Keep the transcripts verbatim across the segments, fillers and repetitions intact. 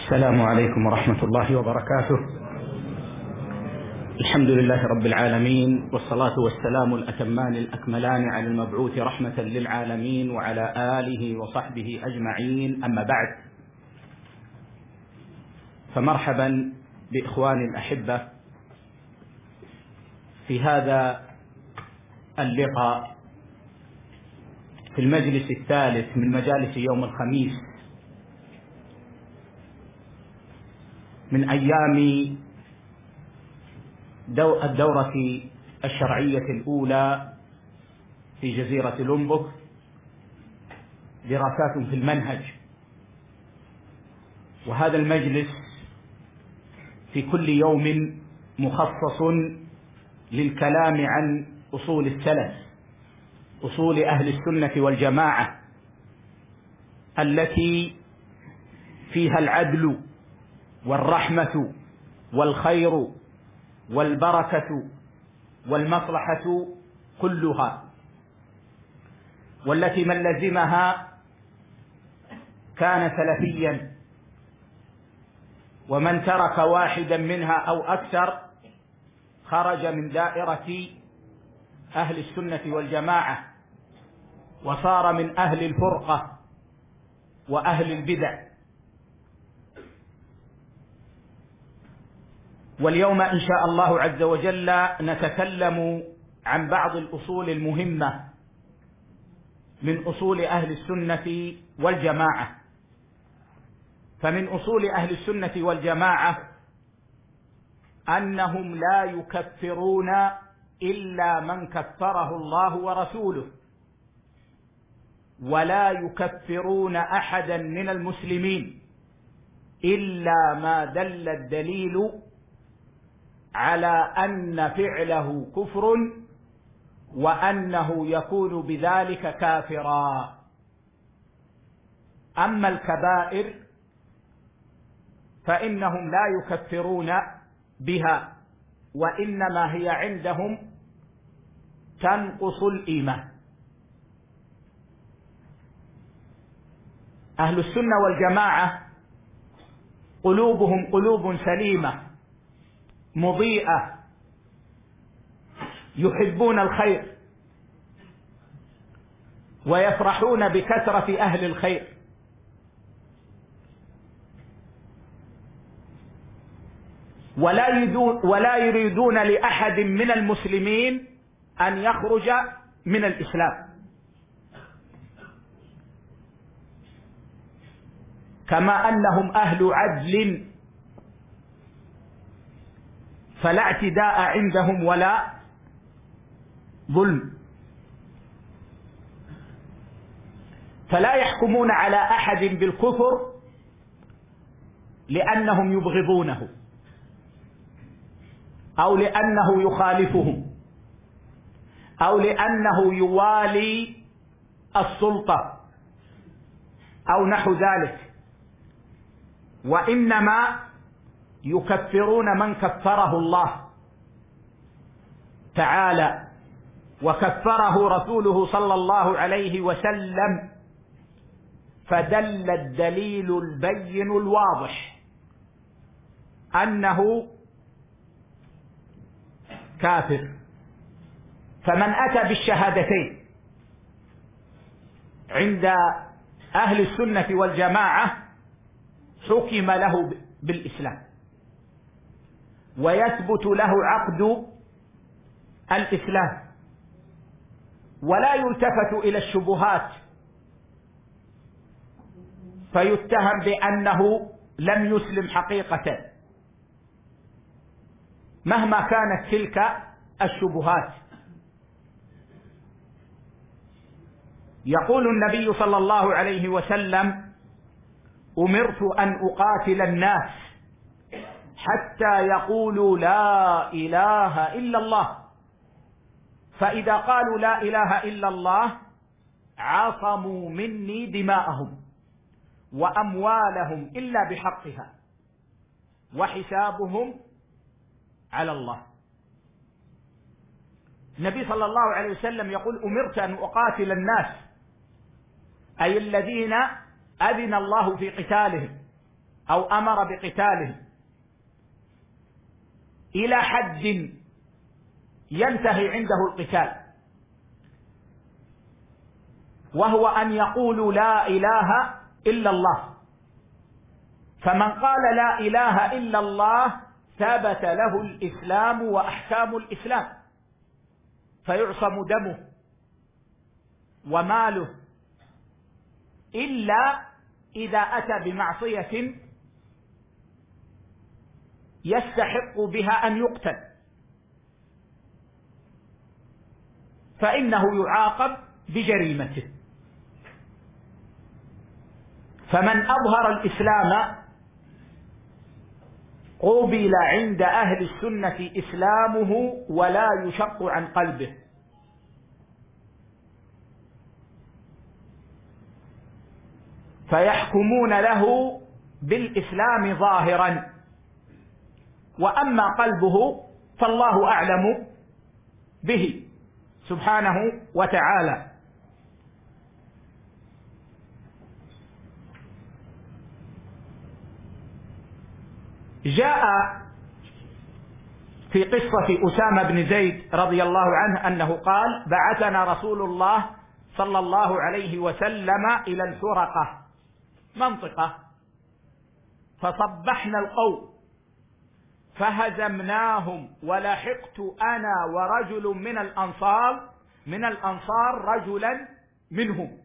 السلام عليكم ورحمة الله وبركاته. الحمد لله رب العالمين، والصلاة والسلام الأتمان الأكملان على المبعوث رحمة للعالمين وعلى آله وصحبه أجمعين. أما بعد، فمرحبا بإخواني الأحبة في هذا اللقاء في المجلس الثالث من مجالس يوم الخميس من أيام الدورة الشرعية الأولى في جزيرة لومبوك، دراسات في المنهج. وهذا المجلس في كل يوم مخصص للكلام عن أصول السلف، أصول أهل السنة والجماعة، التي فيها العدل والرحمة والخير والبركة والمصلحة كلها، والتي من لزمها كان سلفيا، ومن ترك واحدا منها أو أكثر خرج من دائرة أهل السنة والجماعة وصار من أهل الفرقة وأهل البدع. واليوم إن شاء الله عز وجل نتكلم عن بعض الأصول المهمة من أصول أهل السنة والجماعة. فمن أصول أهل السنة والجماعة أنهم لا يكفرون إلا من كفره الله ورسوله، ولا يكفرون أحدا من المسلمين إلا ما دل الدليل على أن فعله كفر وأنه يكون بذلك كافرا. أما الكبائر فإنهم لا يكفرون بها، وإنما هي عندهم تنقص الإيمان. أهل السنة والجماعة قلوبهم قلوب سليمة مضيئة، يحبون الخير ويفرحون بكثرة أهل الخير، ولا يريدون, ولا يريدون لأحد من المسلمين أن يخرج من الإسلام، كما أنهم أهل عدل فلا اعتداء عندهم ولا ظلم، فلا يحكمون على أحد بالكفر لأنهم يبغضونه أو لأنه يخالفهم أو لأنه يوالي السلطة أو نحو ذلك، وإنما يكفرون من كفره الله تعالى وكفره رسوله صلى الله عليه وسلم، فدل الدليل البين الواضح أنه كافر. فمن أتى بالشهادتين عند أهل السنة والجماعة حكم له بالإسلام، ويثبت له عقد الإسلام، ولا يلتفت إلى الشبهات فيتهم بأنه لم يسلم حقيقة مهما كانت تلك الشبهات. يقول النبي صلى الله عليه وسلم: أمرت أن أقاتل الناس حتى يقولوا لا إله إلا الله، فإذا قالوا لا إله إلا الله عصموا مني دماءهم وأموالهم إلا بحقها وحسابهم على الله. النبي صلى الله عليه وسلم يقول: أمرت أن أقاتل الناس، أي الذين أذن الله في قتالهم أو أمر بقتالهم إلى حد ينتهي عنده القتال، وهو أن يقولوا لا إله إلا الله. فمن قال لا إله إلا الله ثبت له الإسلام وأحكام الإسلام، فيعصم دمه وماله، إلا إذا أتى بمعصية يستحق بها أن يقتل، فإنه يعاقب بجريمته. فمن أظهر الإسلام قُبل عند أهل السنة إسلامه ولا يشق عن قلبه. فيحكمون له بالإسلام ظاهرا، وأما قلبه فالله أعلم به سبحانه وتعالى. جاء في قصة أسامة بن زيد رضي الله عنه أنه قال: بعثنا رسول الله صلى الله عليه وسلم إلى الفرقة منطقة، فصبحنا القوم فهزمناهم، ولحقت أنا ورجل من الأنصار من الأنصار رجلا منهم،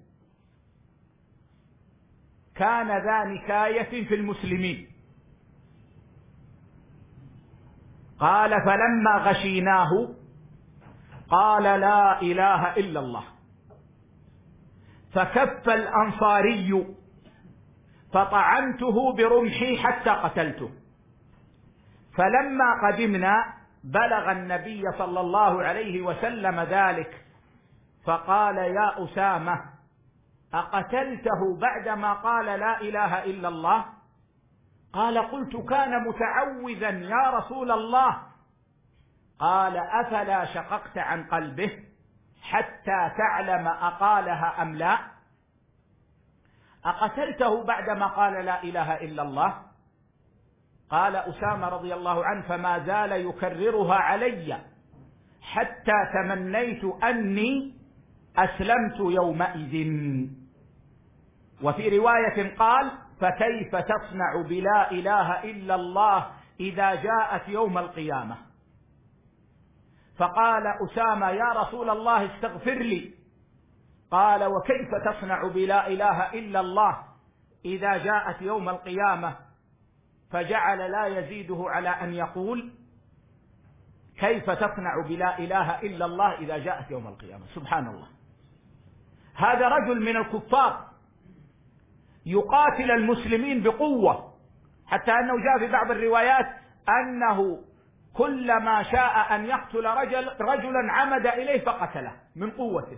كان ذا نكاية في المسلمين. قال: فلما غشيناه قال لا إله إلا الله، فكف الأنصاري فطعنته برمحي حتى قتلته. فلما قدمنا بلغ النبي صلى الله عليه وسلم ذلك، فقال: يا أسامة أقتلته بعدما قال لا إله إلا الله؟ قال: قلت كان متعوذا يا رسول الله. قال: أفلا شققت عن قلبه حتى تعلم أقالها أم لا؟ أقتلته بعدما قال لا إله إلا الله؟ قال أسامة رضي الله عنه: فما زال يكررها علي حتى تمنيت أني أسلمت يومئذ. وفي رواية قال: فكيف تصنع بلا إله إلا الله إذا جاءت يوم القيامة؟ فقال أسامة: يا رسول الله استغفر لي. قال: وكيف تصنع بلا إله إلا الله إذا جاءت يوم القيامة؟ فجعل لا يزيده على أن يقول: كيف تصنع بلا إله إلا الله إذا جاءت يوم القيامة؟ سبحان الله. هذا رجل من الكفار يقاتل المسلمين بقوة، حتى أنه جاء في بعض الروايات أنه كلما شاء أن يقتل رجل رجلا عمد إليه فقتله من قوته.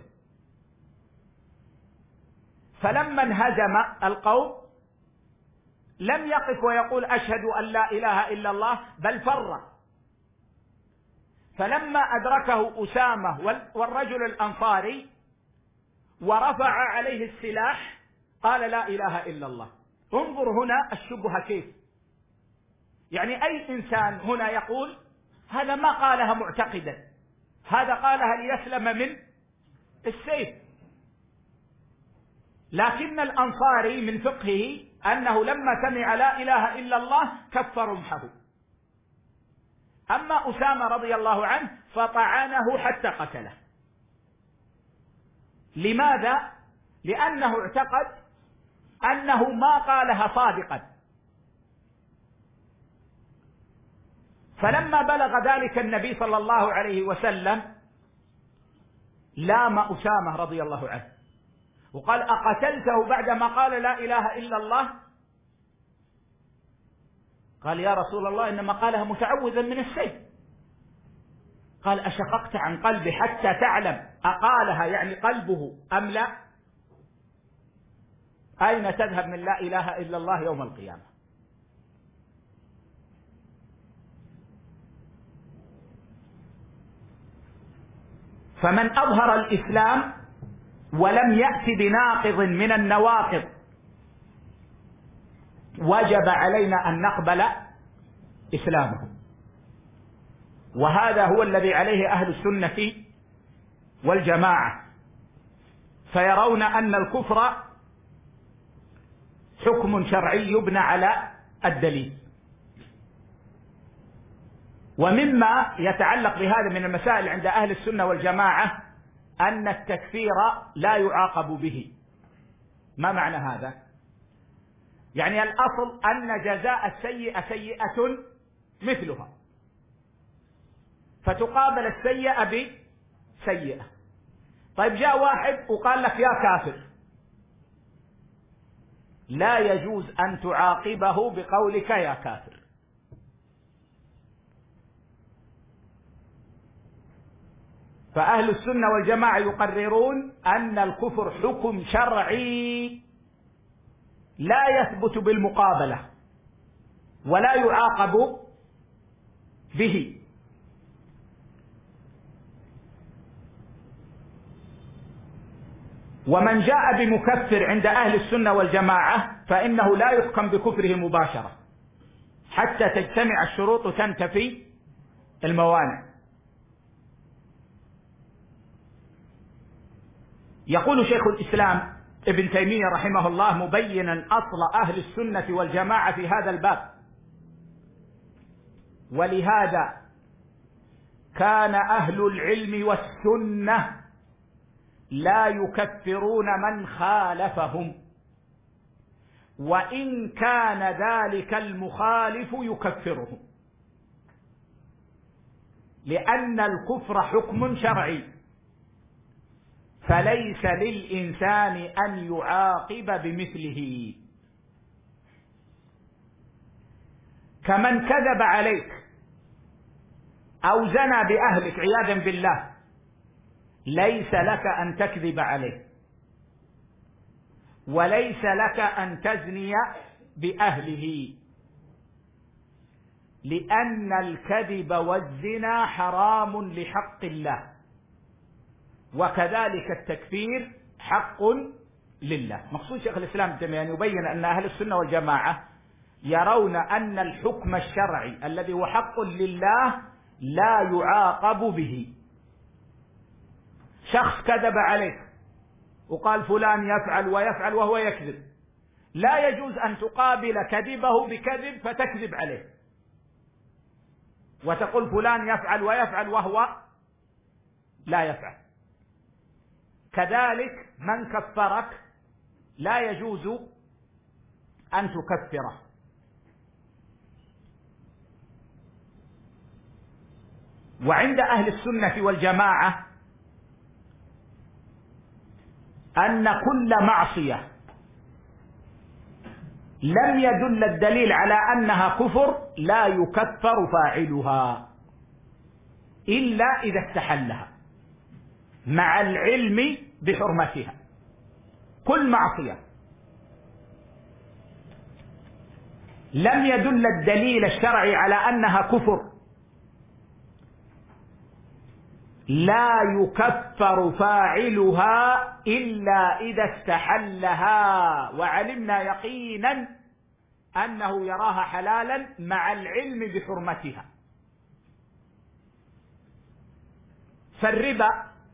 فلما انهزم القوم لم يقف ويقول: أشهد أن لا إله إلا الله، بل فر. فلما أدركه أسامة والرجل الأنصاري ورفع عليه السلاح قال: لا إله إلا الله. انظر هنا الشبهة كيف، يعني أي إنسان هنا يقول هذا ما قالها معتقدا، هذا قالها ليسلم من السيف. لكن الأنصاري من فقهه أنه لما سمع لا إله إلا الله كف رمحه. أما أسامة رضي الله عنه فطعنه حتى قتله. لماذا؟ لأنه اعتقد أنه ما قالها صادقا. فلما بلغ ذلك النبي صلى الله عليه وسلم لام أسامة رضي الله عنه وقال: أقتلته بعدما قال لا إله إلا الله؟ قال: يا رسول الله إنما قالها متعوذا من السيف. قال: أشققت عن قلبي حتى تعلم أقالها يعني قلبه أم لا؟ أين تذهب من لا إله إلا الله يوم القيامة؟ فمن أظهر الإسلام ولم يأت بناقض من النواقض وجب علينا أن نقبل إسلامه. وهذا هو الذي عليه أهل السنة والجماعة، فيرون أن الكفر حكم شرعي يبنى على الدليل. ومما يتعلق بهذا من المسائل عند أهل السنة والجماعة أن التكفير لا يعاقب به. ما معنى هذا؟ يعني الأصل أن جزاء السيئة سيئة مثلها، فتقابل السيئة بسيئة. طيب جاء واحد وقال لك يا كافر، لا يجوز أن تعاقبه بقولك يا كافر. فأهل السنة والجماعة يقررون أن الكفر حكم شرعي لا يثبت بالمقابلة ولا يعاقب به. ومن جاء بمكفر عند أهل السنة والجماعة فإنه لا يحكم بكفره مباشرة حتى تجتمع الشروط وتنتفي الموانع. يقول شيخ الإسلام ابن تيمية رحمه الله مبينا أصل أهل السنة والجماعة في هذا الباب: ولهذا كان أهل العلم والسنة لا يكفرون من خالفهم، وإن كان ذلك المخالف يكفرهم، لأن الكفر حكم شرعي فليس للإنسان أن يعاقب بمثله. كمن كذب عليك أو زنى بأهلك عياذا بالله ليس لك أن تكذب عليه، وليس لك أن تزني بأهله، لأن الكذب والزنا حرام لحق الله، وكذلك التكفير حق لله. مقصود شيخ الإسلام ابن تيمية أن يبين أن أهل السنة والجماعة يرون أن الحكم الشرعي الذي هو حق لله لا يعاقب به. شخص كذب عليك وقال فلان يفعل ويفعل وهو يكذب، لا يجوز أن تقابل كذبه بكذب فتكذب عليه وتقول فلان يفعل ويفعل وهو لا يفعل. كذلك من كفرك لا يجوز أن تكفره. وعند أهل السنة والجماعة أن كل معصية لم يدل الدليل على أنها كفر لا يكفر فاعلها إلا إذا استحلها مع العلم بحرمتها. كل معصية لم يدل الدليل الشرعي على أنها كفر لا يكفر فاعلها إلا إذا استحلها وعلمنا يقينا أنه يراها حلالا مع العلم بحرمتها. فالربا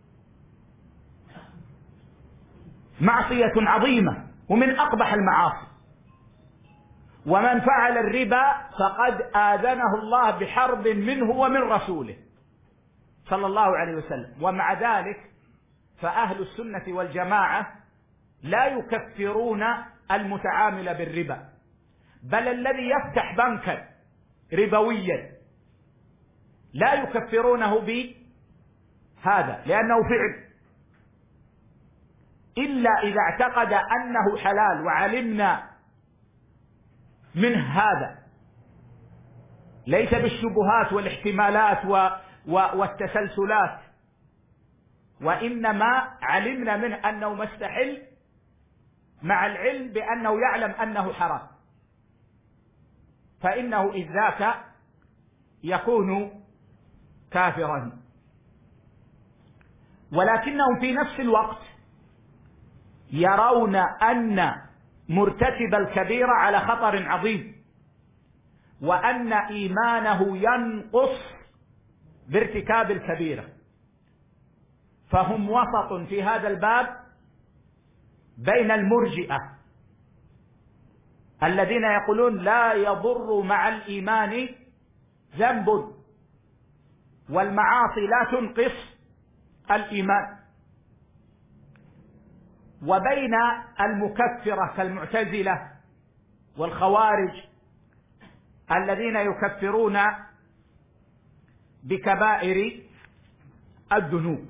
معصية عظيمة ومن أقبح المعاصي، ومن فعل الربا فقد آذنه الله بحرب منه ومن رسوله صلى الله عليه وسلم. ومع ذلك فأهل السنة والجماعة لا يكفرون المتعامل بالربا، بل الذي يفتح بنكا ربويا لا يكفرونه بهذا لأنه فعل، إلا إذا اعتقد أنه حلال وعلمنا من هذا، ليس بالشبهات والاحتمالات والتسلسلات، وإنما علمنا منه أنه مستحل مع العلم بأنه يعلم أنه حرام، فإنه إذ ذاك يكون كافرا. ولكنهم في نفس الوقت يرون أن مرتكب الكبيرة على خطر عظيم، وأن إيمانه ينقص بارتكاب الكبيرة. فهم وسط في هذا الباب بين المرجئة الذين يقولون لا يضر مع الإيمان ذنب، والمعاصي لا تنقص الإيمان، وبين المكفرة كالمعتزلة والخوارج الذين يكفرون بكبائر الذنوب.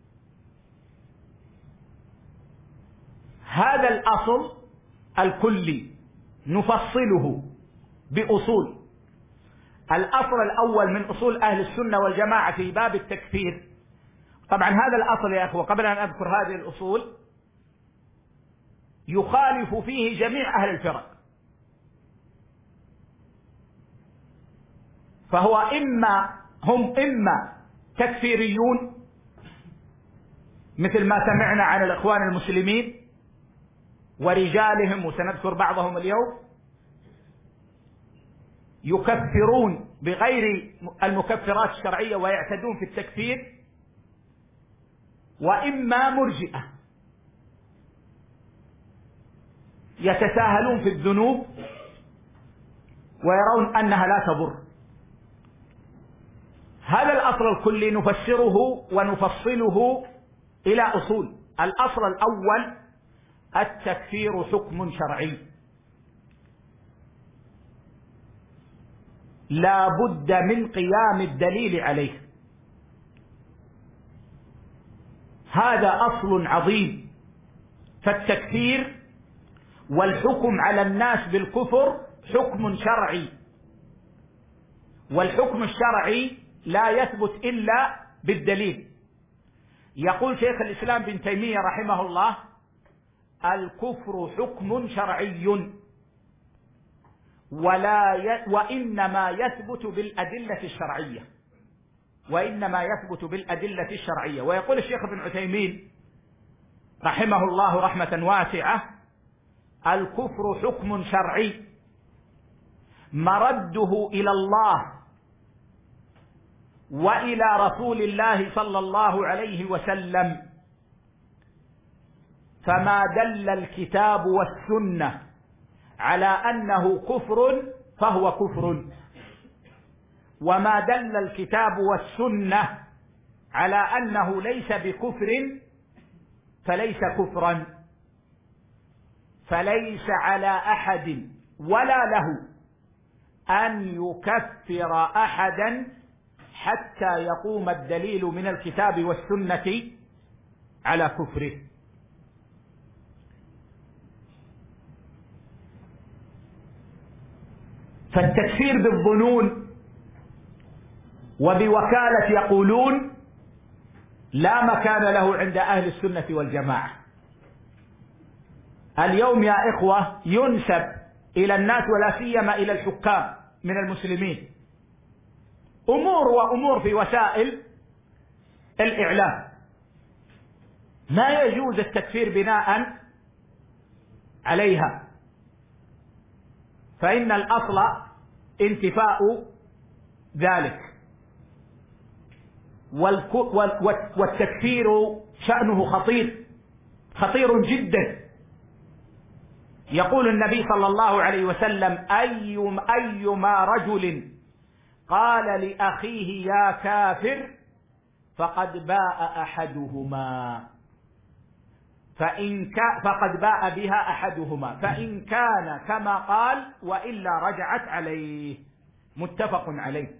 هذا الأصل الكلي نفصله بأصول. الأصل الأول من أصول أهل السنة والجماعة في باب التكفير، طبعا هذا الأصل يا أخوة قبل أن أذكر هذه الأصول يخالف فيه جميع أهل الفرق، فهو إما هم إما تكفيريون مثل ما سمعنا عن الإخوان المسلمين ورجالهم، وسنذكر بعضهم اليوم، يكفرون بغير المكفرات الشرعية ويعتدون في التكفير، وإما مرجئة يتساهلون في الذنوب ويرون أنها لا تضر. هذا الأصل الكلي نفسره ونفصله إلى أصول. الأصل الأول التكفير حكم شرعي لا بد من قيام الدليل عليه. هذا أصل عظيم. فالتكفير والحكم على الناس بالكفر حكم شرعي، والحكم الشرعي لا يثبت إلا بالدليل. يقول شيخ الإسلام ابن تيمية رحمه الله: الكفر حكم شرعي ولا ي... وإنما يثبت بالأدلة الشرعية، وإنما يثبت بالأدلة الشرعية. ويقول الشيخ ابن عثيمين رحمه الله رحمة واسعة: الكفر حكم شرعي مرده إلى الله وإلى رسول الله صلى الله عليه وسلم، فما دل الكتاب والسنة على أنه كفر فهو كفر، وما دل الكتاب والسنة على أنه ليس بكفر فليس كفرا. فليس على أحد ولا له أن يكفر أحدا حتى يقوم الدليل من الكتاب والسنة على كفره. فالتكفير بالظنون وبوكالة يقولون لا مكان له عند أهل السنة والجماعة. اليوم يا إخوة ينسب إلى الناس ولا سيما إلى الحكام من المسلمين أمور وأمور في وسائل الإعلام ما يجوز التكفير بناء عليها، فإن الأصل انتفاء ذلك. والتكفير شأنه خطير خطير جدا. يقول النبي صلى الله عليه وسلم: أي أيما رجل قال لأخيه يا كافر فقد باء أحدهما فإن كان فقد باء بها أحدهما فإن كان كما قال وإلا رجعت عليه. متفق عليه.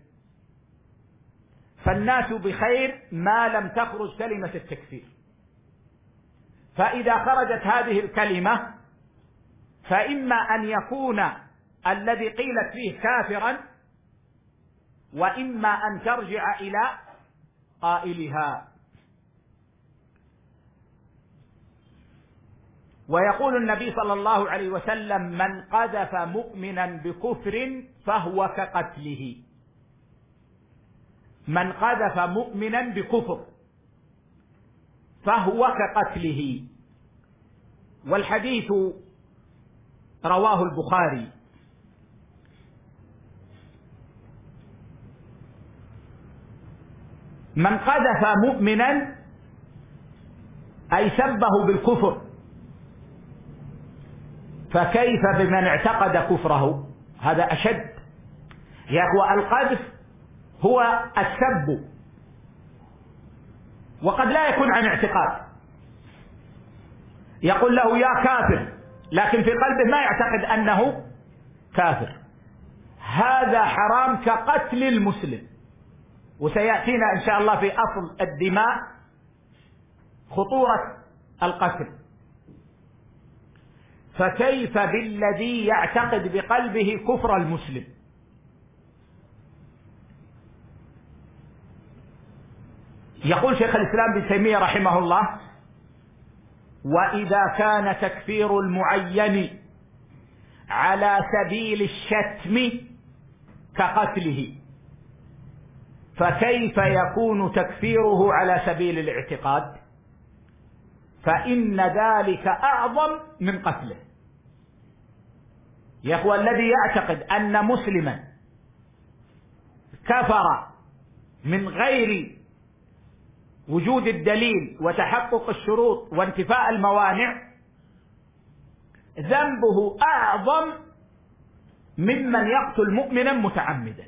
فالناس بخير ما لم تخرج كلمة التكفير، فإذا خرجت هذه الكلمة فإما أن يكون الذي قيلت فيه كافرا، وإما أن ترجع إلى قائلها. ويقول النبي صلى الله عليه وسلم: من قذف مؤمنا بكفر فهو كقتله. من قذف مؤمنا بكفر فهو كقتله. والحديث رواه البخاري. من قذف مؤمنا أي سبه بالكفر، فكيف بمن اعتقد كفره؟ هذا أشد. يا أخوة، القذف هو السب، وقد لا يكون عن اعتقاد، يقول له يا كافر لكن في قلبه ما يعتقد أنه كافر. هذا حرام كقتل المسلم، وسيأتينا إن شاء الله في أصل الدماء خطورة القتل. فكيف بالذي يعتقد بقلبه كفر المسلم؟ يقول شيخ الإسلام ابن تيمية رحمه الله: وإذا كان تكفير المعين على سبيل الشتم كقتله، فكيف يكون تكفيره على سبيل الاعتقاد؟ فإن ذلك أعظم من قتله. يا أخوة، الذي يعتقد أن مسلما كفر من غير وجود الدليل وتحقق الشروط وانتفاء الموانع، ذنبه أعظم ممن يقتل مؤمنا متعمدا.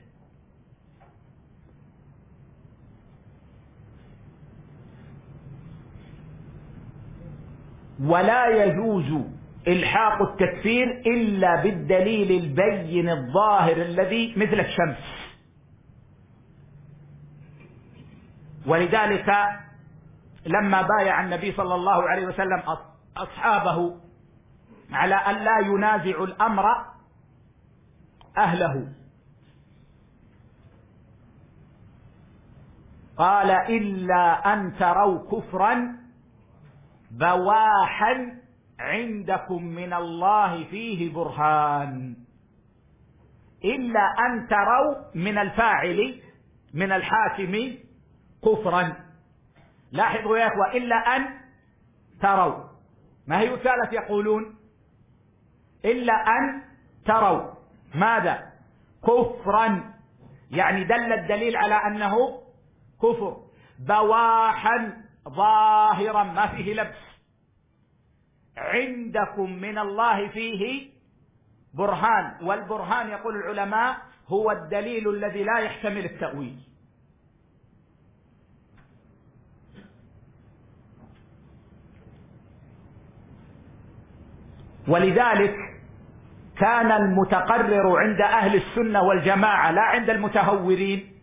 ولا يجوز إلحاق التكفير إلا بالدليل البين الظاهر الذي مثل الشمس. ولذلك لما بايع النبي صلى الله عليه وسلم أصحابه على أن لا ينازع الأمر أهله، قال: إلا أن تروا كفرا بواحا عندكم من الله فيه برهان. إلا أن تروا من الفاعل من الحاكم كفرا. لاحظوا يا أخوة، إلا أن تروا، ما هي ثالث يقولون إلا أن تروا ماذا؟ كفرا، يعني دل الدليل على أنه كفر. بواحا ظاهرا ما فيه لبس، عندكم من الله فيه برهان. والبرهان يقول العلماء هو الدليل الذي لا يحتمل التأويل. ولذلك كان المتقرر عند أهل السنة والجماعة لا عند المتهورين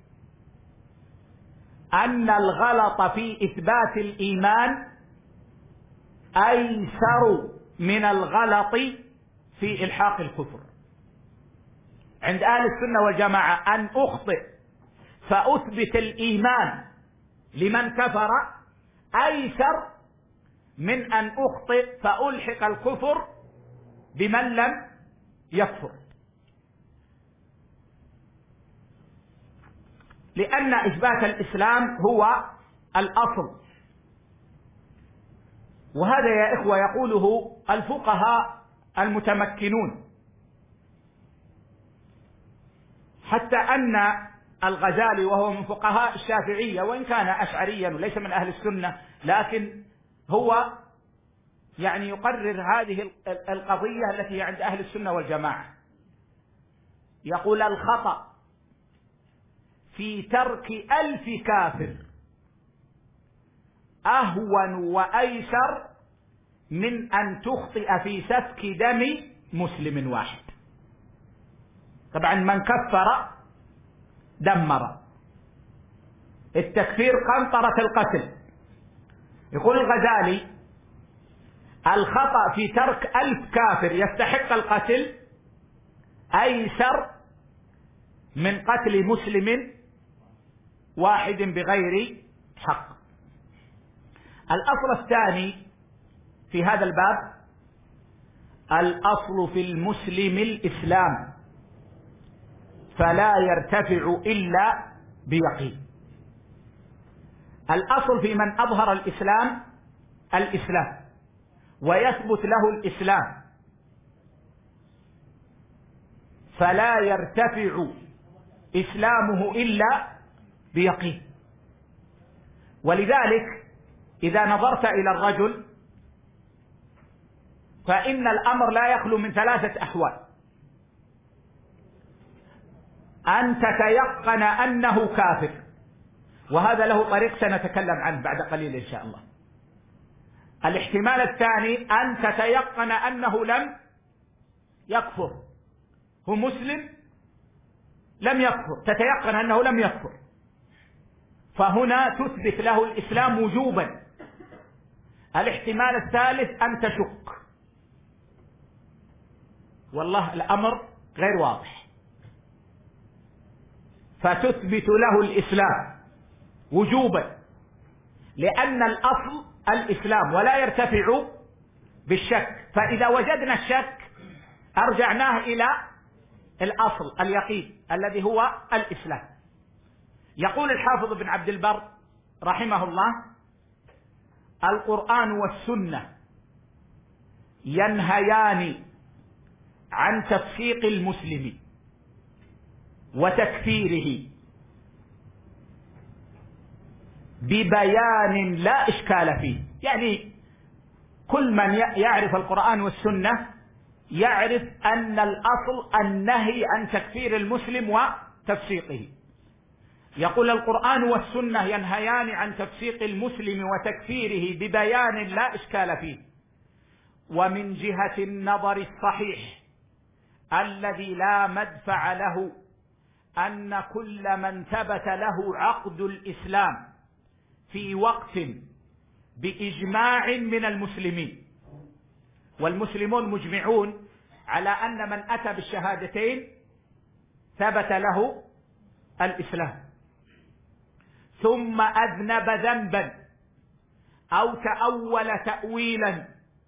أن الغلط في إثبات الإيمان أيسر من الغلط في إلحاق الكفر. عند أهل السنة والجماعة أن أخطئ فأثبت الإيمان لمن كفر أيسر من أن أخطئ فألحق الكفر بمن لم يكفر، لأن إثبات الإسلام هو الأصل. وهذا يا إخوة يقوله الفقهاء المتمكنون، حتى أن الغزالي وهو من فقهاء الشافعية وإن كان أشعريا وليس من أهل السنة، لكن هو يعني يقرر هذه القضية التي عند أهل السنة والجماعة. يقول: الخطأ في ترك ألف كافر أهون وأيسر من أن تخطئ في سفك دم مسلم واحد. طبعا من كفر دمر، التكفير قنطرة القتل. يقول الغزالي: الخطأ في ترك ألف كافر يستحق القتل أيسر من قتل مسلم واحد بغير حق. الأصل الثاني في هذا الباب: الأصل في المسلم الإسلام، فلا يرتفع إلا بيقين. الأصل في من أظهر الإسلام الإسلام، ويثبت له الإسلام فلا يرتفع إسلامه إلا بيقين. ولذلك إذا نظرت إلى الرجل فإن الأمر لا يخلو من ثلاثة أحوال: أن تتيقن أنه كافر، وهذا له طريق سنتكلم عنه بعد قليل إن شاء الله. الاحتمال الثاني أن تتيقن أنه لم يكفر، هو مسلم لم يكفر، تتيقن أنه لم يكفر، فهنا تثبت له الإسلام وجوبا. الاحتمال الثالث أن تشك، والله الأمر غير واضح، فتثبت له الإسلام وجوبا، لأن الأصل الإسلام ولا يرتفع بالشك. فإذا وجدنا الشك أرجعناه إلى الأصل اليقين الذي هو الإسلام. يقول الحافظ ابن عبد البر رحمه الله: القرآن والسنة ينهيان عن تفسيق المسلم وتكفيره ببيان لا إشكال فيه. يعني كل من يعرف القرآن والسنة يعرف أن الأصل النهي عن تكفير المسلم وتفسيقه. يقول: القرآن والسنة ينهيان عن تفسيق المسلم وتكفيره ببيان لا إشكال فيه. ومن جهة النظر الصحيح الذي لا مدفع له أن كل من ثبت له عقد الإسلام في وقت بإجماع من المسلمين، والمسلمون مجمعون على أن من أتى بالشهادتين ثبت له الإسلام، ثم أذنب ذنبا أو تأول تأويلا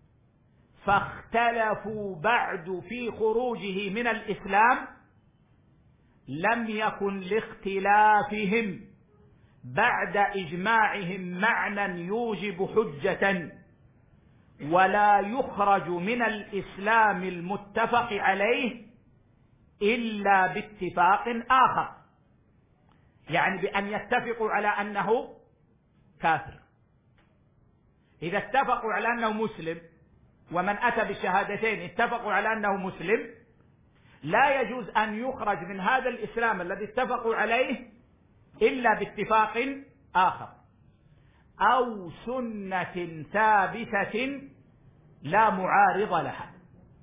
فاختلفوا بعد في خروجه من الإسلام، لم يكن لاختلافهم بعد إجماعهم معنى يوجب حجة، ولا يخرج من الإسلام المتفق عليه إلا باتفاق آخر، يعني بأن يتفقوا على أنه كافر. إذا اتفقوا على أنه مسلم ومن أتى بالشهادتين اتفقوا على أنه مسلم، لا يجوز أن يخرج من هذا الإسلام الذي اتفقوا عليه إلا باتفاق آخر، أو سنة ثابتة لا معارض لها،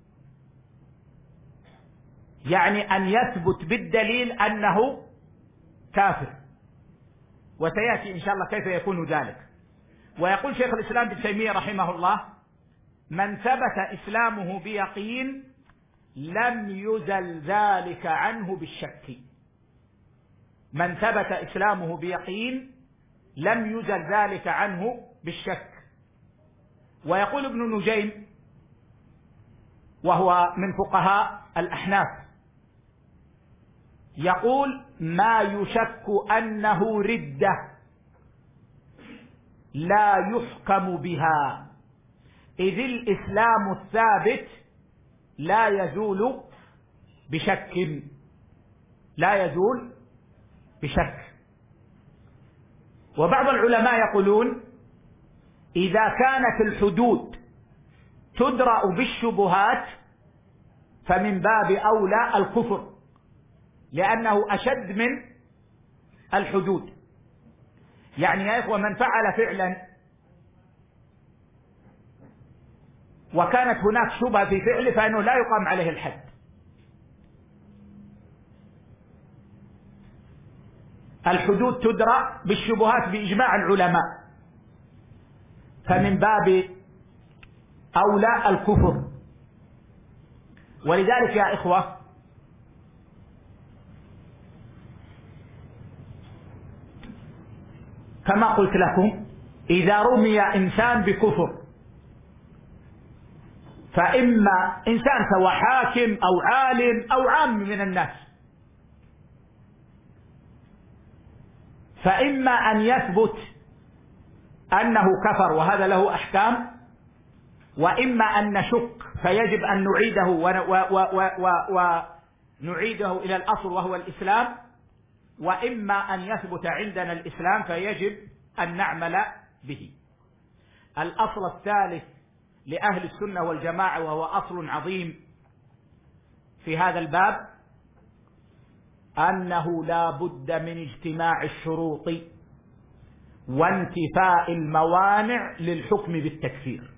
يعني أن يثبت بالدليل أنه كافر، وسيأتي إن شاء الله كيف يكون ذلك. ويقول شيخ الإسلام ابن تيمية رحمه الله: من ثبت إسلامه بيقين لم يزل ذلك عنه بالشك. من ثبت إسلامه بيقين لم يزل ذلك عنه بالشك. ويقول ابن نجيم وهو من فقهاء الأحناف، يقول: ما يشك أنه ردة لا يحكم بها، إذ الإسلام الثابت لا يزول بشك، لا يزول بشك. وبعض العلماء يقولون: إذا كانت الحدود تدرأ بالشبهات فمن باب أولى الكفر، لأنه أشد من الحدود. يعني يا إخوة، من فعل فعلا وكانت هناك شبهة في فعله فإنه لا يقام عليه الحد. الحدود تدرأ بالشبهات بإجماع العلماء، فمن باب أولى الكفر. ولذلك يا إخوة، كما قلت لكم، إذا رمي إنسان بكفر فإما إنسان سواء حاكم أو عالم أو عام من الناس، فإما أن يثبت أنه كفر وهذا له أحكام، وإما أن نشك فيجب أن نعيده نعيده إلى الأصل وهو الإسلام، وإما أن يثبت عندنا الإسلام فيجب أن نعمل به. الأصل الثالث لأهل السنة والجماعة، وهو أصل عظيم في هذا الباب، أنه لا بد من اجتماع الشروط وانتفاء الموانع للحكم بالتكفير.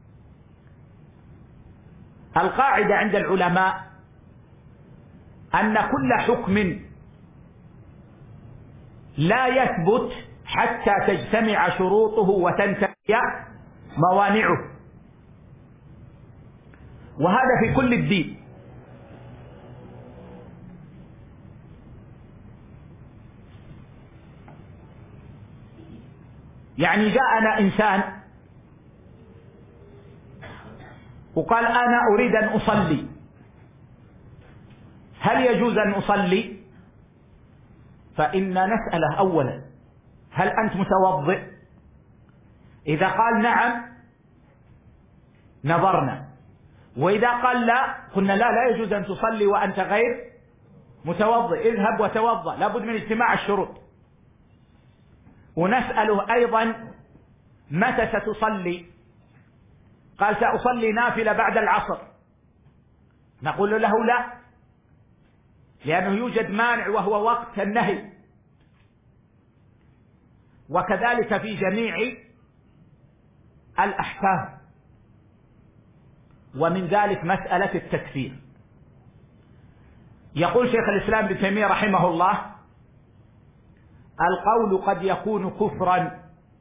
القاعدة عند العلماء أن كل حكم لا يثبت حتى تجتمع شروطه وتنتفي موانعه، وهذا في كل الدين. يعني جاءنا إنسان وقال أنا أريد أن أصلي، هل يجوز أن أصلي؟ فإنا نسأله أولا هل أنت متوضئ؟ إذا قال نعم نظرنا، وإذا قال لا قلنا لا لا يجوز أن تصلي وأنت غير متوضئ، اذهب وتوضأ، لابد من اجتماع الشروط. ونسأله أيضا متى ستصلي؟ قال سأصلي نافلة بعد العصر، نقول له لا، لأنه يوجد مانع وهو وقت النهي. وكذلك في جميع الأحكام. ومن ذلك مسألة التكفير. يقول شيخ الإسلام ابن تيمية رحمه الله: القول قد يكون كفرا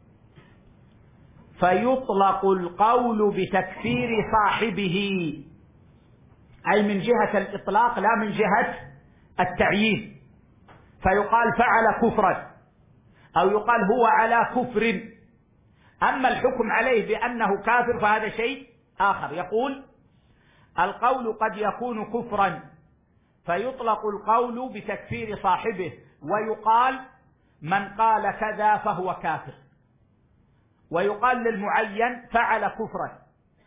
فيطلق القول بتكفير صاحبه، أي من جهة الإطلاق لا من جهة التعيين، فيقال فعل كفرا أو يقال هو على كفر. أما الحكم عليه بأنه كافر فهذا شيء آخر. يقول: القول قد يكون كفرا فيطلق القول بتكفير صاحبه، ويقال من قال كذا فهو كافر، ويقال للمعين فعل كفرا،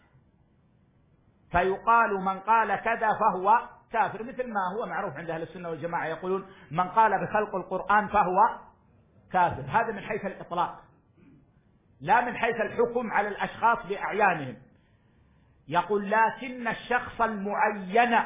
فيقال من قال كذا فهو كافر، مثل ما هو معروف عند أهل السنة والجماعة، يقولون من قال بخلق القرآن فهو كافر. هذا من حيث الإطلاق، لا من حيث الحكم على الأشخاص بأعيانهم. يقول: لكن الشخص المعين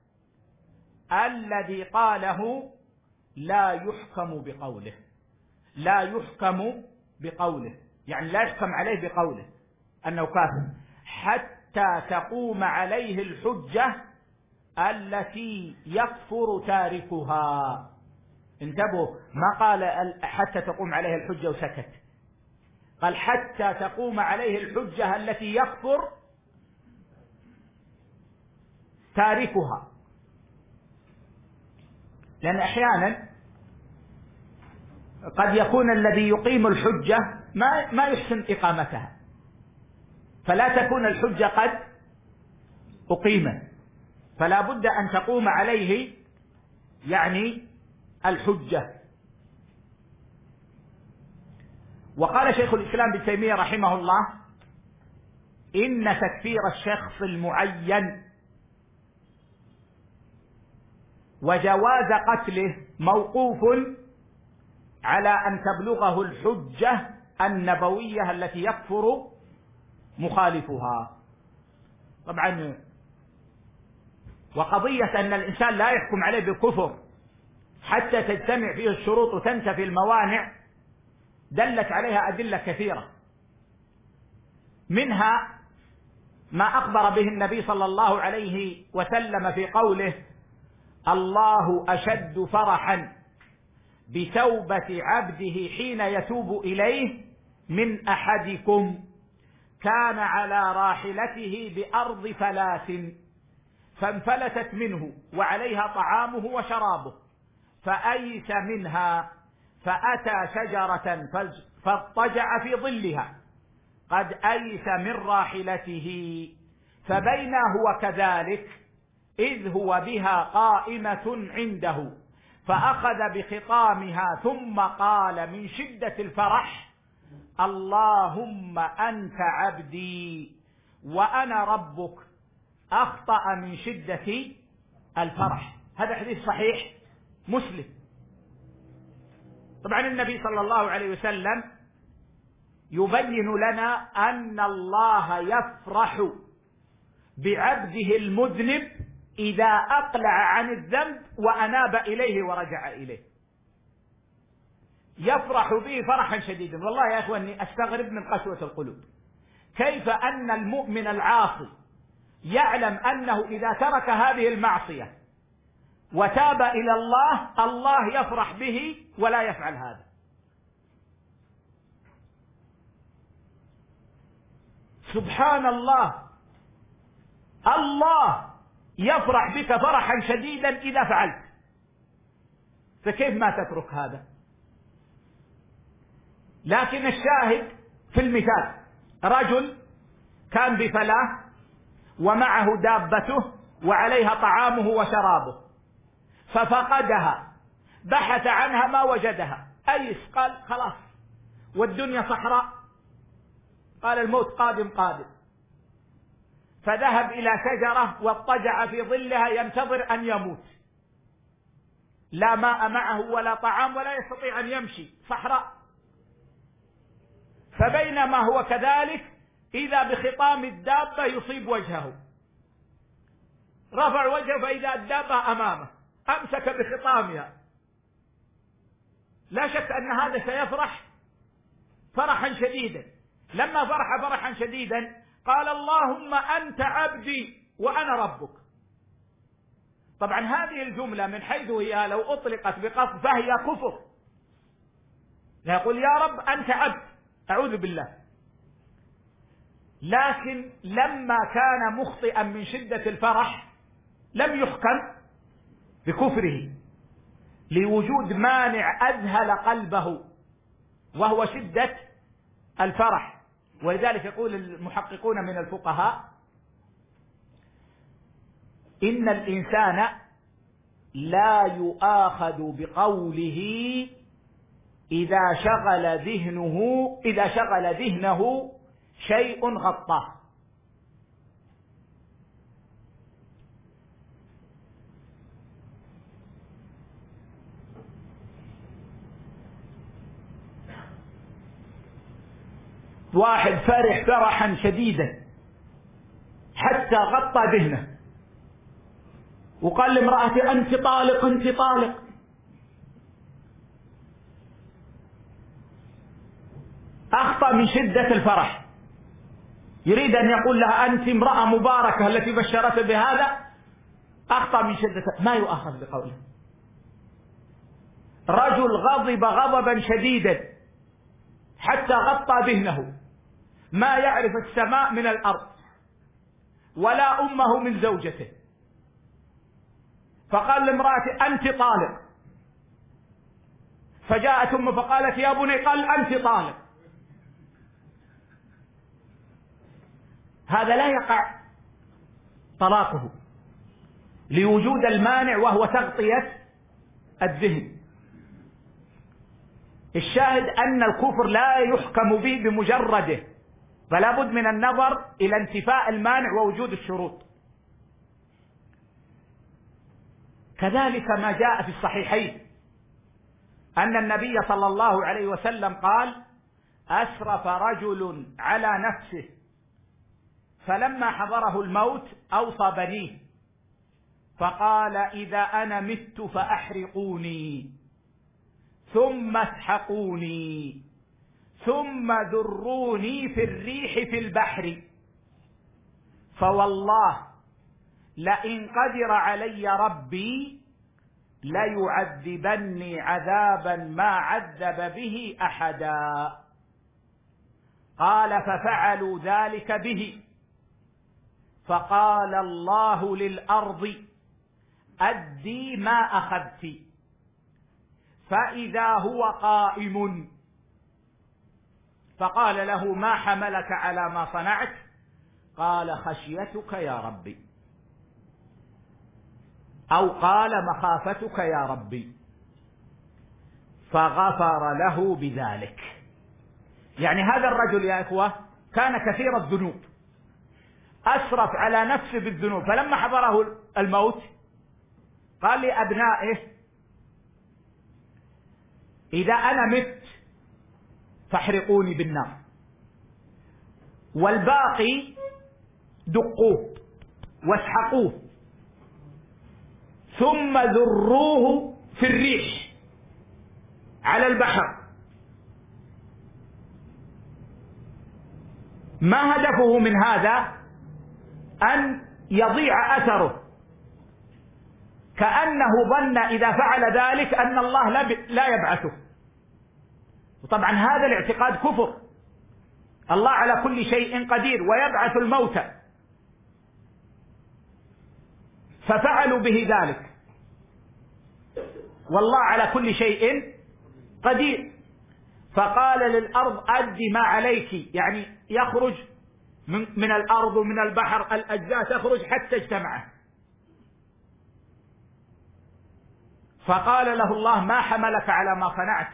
الذي قاله لا يحكم بقوله، لا يحكم بقوله، يعني لا يحكم عليه بقوله أنه كافر حتى تقوم عليه الحجة التي يكفر تاركها. انتبهوا، ما قال حتى تقوم عليه الحجة وسكت، قال حتى تقوم عليه الحجة التي يكفر تاركها. لأن أحيانا قد يكون الذي يقيم الحجة ما ما يحسن إقامتها، فلا تكون الحجة قد أقيمت، فلا بد أن تقوم عليه يعني الحجة. وقال شيخ الإسلام ابن تيمية رحمه الله: إن تكفير الشخص المعين وجواز قتله موقوف على أن تبلغه الحجة النبوية التي يكفر مخالفها. طبعا وقضية أن الإنسان لا يحكم عليه بالكفر حتى تجتمع فيه الشروط وتنتفي الموانع دلت عليها أدلة كثيرة، منها ما أخبر به النبي صلى الله عليه وسلم في قوله: الله أشد فرحا بتوبة عبده حين يتوب إليه من أحدكم كان على راحلته بأرض فلاة فانفلتت منه وعليها طعامه وشرابه فأيس منها فأتى شجرة فاضطجع في ظلها قد أيس من راحلته، فبينا هو كذلك إذ هو بها قائمة عنده فأخذ بخطامها ثم قال من شدة الفرح: اللهم أنت عبدي وأنا ربك، أخطأ من شدة الفرح. هذا حديث صحيح مسلم. طبعا النبي صلى الله عليه وسلم يبين لنا أن الله يفرح بعبده المذنب إذا أقلع عن الذنب وأناب إليه ورجع إليه، يفرح به فرحا شديدا. والله يا أخواني أستغرب من قسوة القلوب، كيف أن المؤمن العاصي يعلم أنه إذا ترك هذه المعصية وتاب إلى الله الله يفرح به ولا يفعل هذا. سبحان الله، الله يفرح بك فرحا شديدا إذا فعلت، فكيف ما تترك هذا؟ لكن الشاهد في المثال رجل كان بفلاة ومعه دابته وعليها طعامه وشرابه ففقدها، بحث عنها ما وجدها، أيس، قال خلاص والدنيا صحراء، قال الموت قادم قادم، فذهب إلى شجرة واضطجع في ظلها ينتظر أن يموت، لا ماء معه ولا طعام ولا يستطيع أن يمشي، صحراء. فبينما هو كذلك إذا بخطام الدابة يصيب وجهه، رفع وجهه فإذا الدابة أمامه، أمسك بخطامها، لا شك أن هذا سيفرح فرحا شديدا. لما فرح فرحا شديدا قال اللهم أنت عبدي وأنا ربك. طبعا هذه الجملة من حيث هي لو أطلقت بقصد فهي كفر، يقول يا رب أنت عبد، أعوذ بالله. لكن لما كان مخطئا من شدة الفرح لم يحكم بكفره لوجود مانع أذهل قلبه وهو شدة الفرح. ولذلك يقول المحققون من الفقهاء إن الإنسان لا يؤاخذ بقوله إذا شغل ذهنه إذا شغل ذهنه شيء غطاه. واحد فرح فرحا شديدا حتى غطى ذهنه وقال لامرأته أنت طالق أنت طالق، أخطأ من شدة الفرح، يريد أن يقول لها أنت امرأة مباركة التي بشرت بهذا، أخطأ من شدة، ما يؤاخذ بقوله. رجل غضب غضبا شديدا حتى غطى ذهنه، ما يعرف السماء من الأرض ولا أمه من زوجته، فقال لامرأته أنت طالق، فجاءت أمه فقالت يا بني، قال أنت طالق. هذا لا يقع طلاقه لوجود المانع وهو تغطية الذهن. الشاهد أن الكفر لا يحكم به بمجرده، فلا بد من النظر إلى انتفاء المانع ووجود الشروط. كذلك ما جاء في الصحيحين أن النبي صلى الله عليه وسلم قال أسرف رجل على نفسه فلما حضره الموت أوصى بنيه فقال إذا أنا مت فأحرقوني ثم اسحقوني ثم ذروني في الريح في البحر، فوالله لئن قدر علي ربي ليعذبني عذابا ما عذب به أحدا. قال ففعلوا ذلك به، فقال الله للأرض أدي ما أخذت، فإذا هو قائم فقال له ما حملك على ما صنعت؟ قال خشيتك يا ربي، أو قال مخافتك يا ربي، فغفر له بذلك. يعني هذا الرجل يا إخوة كان كثير الذنوب، أسرف على نفسه بالذنوب، فلما حضره الموت قال لأبنائه: إذا أنا مت فاحرقوني بالنار، والباقي دقوه واسحقوه ثم ذروه في الريح على البحر. ما هدفه من هذا؟ أن يضيع أثره، كأنه ظن إذا فعل ذلك أن الله لا يبعثه. وطبعا هذا الاعتقاد كفر. الله على كل شيء قدير ويبعث الموتى، ففعلوا به ذلك، والله على كل شيء قدير. فقال للأرض: أدي ما عليك، يعني يخرج من, من الأرض ومن البحر، الأجزاء تخرج حتى اجتمعت. فقال له الله: ما حملك على ما صنعت؟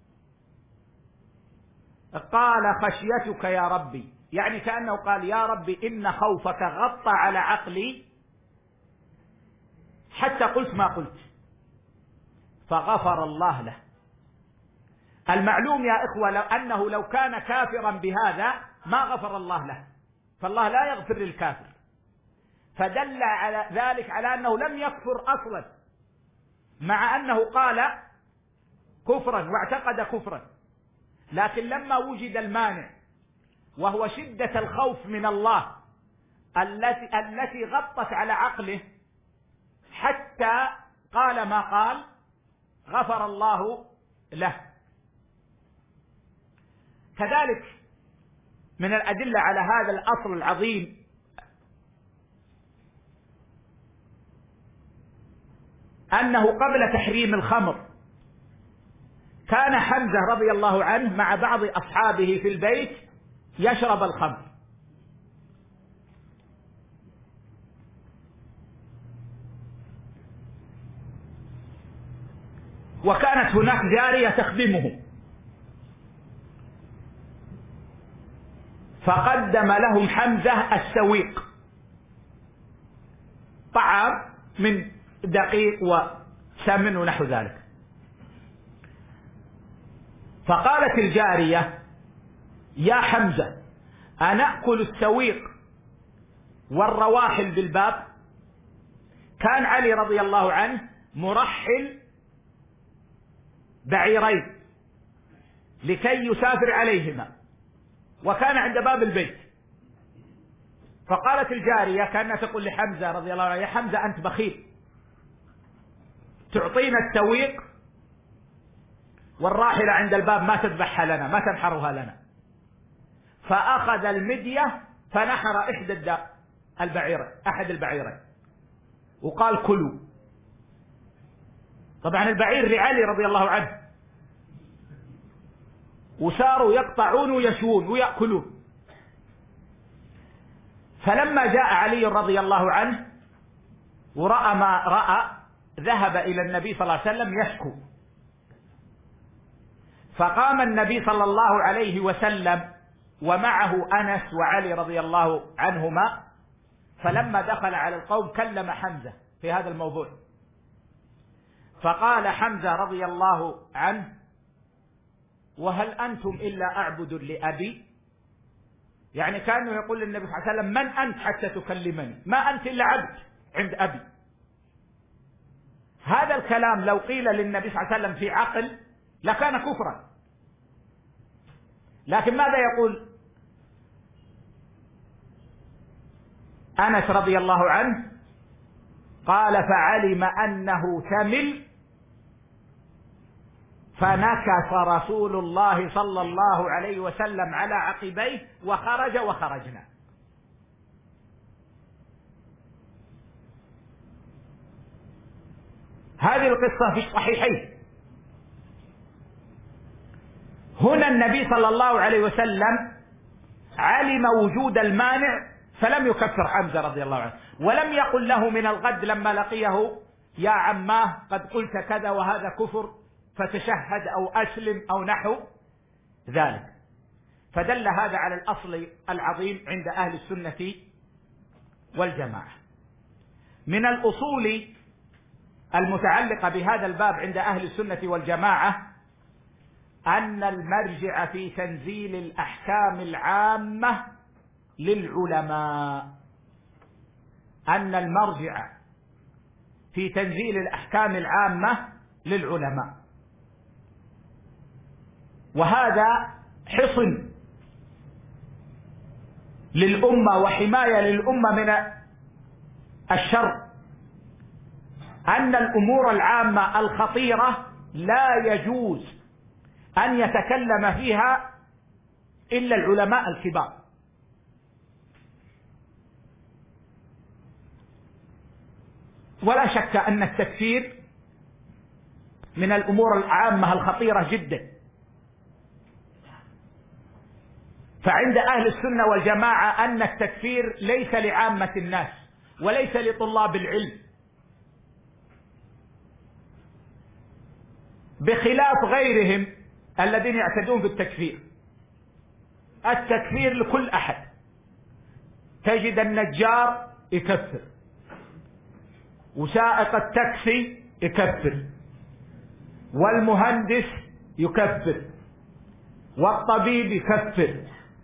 قال: خشيتك يا ربي، يعني كأنه قال: يا ربي إن خوفك غطى على عقلي حتى قلت ما قلت. فغفر الله له. المعلوم يا إخوة لو أنه لو كان كافرا بهذا ما غفر الله له، فالله لا يغفر للكافر. فدل على ذلك على أنه لم يكفر أصلا، مع أنه قال كفرا واعتقد كفرا، لكن لما وجد المانع وهو شدة الخوف من الله التي التي غطت على عقله حتى قال ما قال، غفر الله له. كذلك من الأدلة على هذا الأصل العظيم أنه قبل تحريم الخمر كان حمزة رضي الله عنه مع بعض أصحابه في البيت يشرب الخمر، وكانت هناك جارية تخدمه، فقدم لهم حمزة السويق، طعام من دقيق وسمن ونحو ذلك. فقالت الجارية: يا حمزة، أنأكل السويق والرواحل بالباب؟ كان علي رضي الله عنه مرحل بعيرين لكي يسافر عليهما، وكان عند باب البيت. فقالت الجارية كأنها تقول لحمزة رضي الله عنه: يا حمزة أنت بخيل، تعطينا السويق والراحلة عند الباب ما تذبحها لنا، ما تنحرها لنا. فأخذ المدية فنحر إحدى البعيرين، أحد البعيرين، وقال: كلوا. طبعا البعير لعلي رضي الله عنه، وساروا يقطعون ويشوون ويأكلون. فلما جاء علي رضي الله عنه ورأى ما رأى ذهب إلى النبي صلى الله عليه وسلم يشكو. فقام النبي صلى الله عليه وسلم ومعه أنس وعلي رضي الله عنهما، فلما دخل على القوم كلم حمزة في هذا الموضوع. فقال حمزة رضي الله عنه: وهل أنتم إلا أعبد لأبي؟ يعني كأنه يقول للنبي صلى الله عليه وسلم: من أنت حتى تكلمني؟ ما أنت إلا عبد عند أبي. هذا الكلام لو قيل للنبي صلى الله عليه وسلم في عقل لكان كفرا، لكن ماذا يقول أنس رضي الله عنه؟ قال: فعلم أنه تمل فنكث رسول الله صلى الله عليه وسلم على عقبيه وخرج وخرجنا. هذه القصة في الصحيحين. هنا النبي صلى الله عليه وسلم علم وجود المانع فلم يكفر حمزة رضي الله عنه، ولم يقل له من الغد لما لقيه: يا عماه قد قلت كذا وهذا كفر فتشهد أو أسلم أو نحو ذلك. فدل هذا على الأصل العظيم عند أهل السنة والجماعة. من الأصول المتعلقة بهذا الباب عند أهل السنة والجماعة أن المرجع في تنزيل الأحكام العامة للعلماء، أن المرجع في تنزيل الأحكام العامة للعلماء، وهذا حصن للأمة وحماية للأمة من الشر، أن الأمور العامة الخطيرة لا يجوز أن يتكلم فيها إلا العلماء الكبار. ولا شك أن التكفير من الأمور العامة الخطيرة جدا، فعند أهل السنة والجماعة أن التكفير ليس لعامة الناس وليس لطلاب العلم، بخلاف غيرهم الذين يعتدون بالتكفير. التكفير لكل أحد، تجد النجار يكفر، وسائق التاكسي يكفر، والمهندس يكفر، والطبيب يكفر،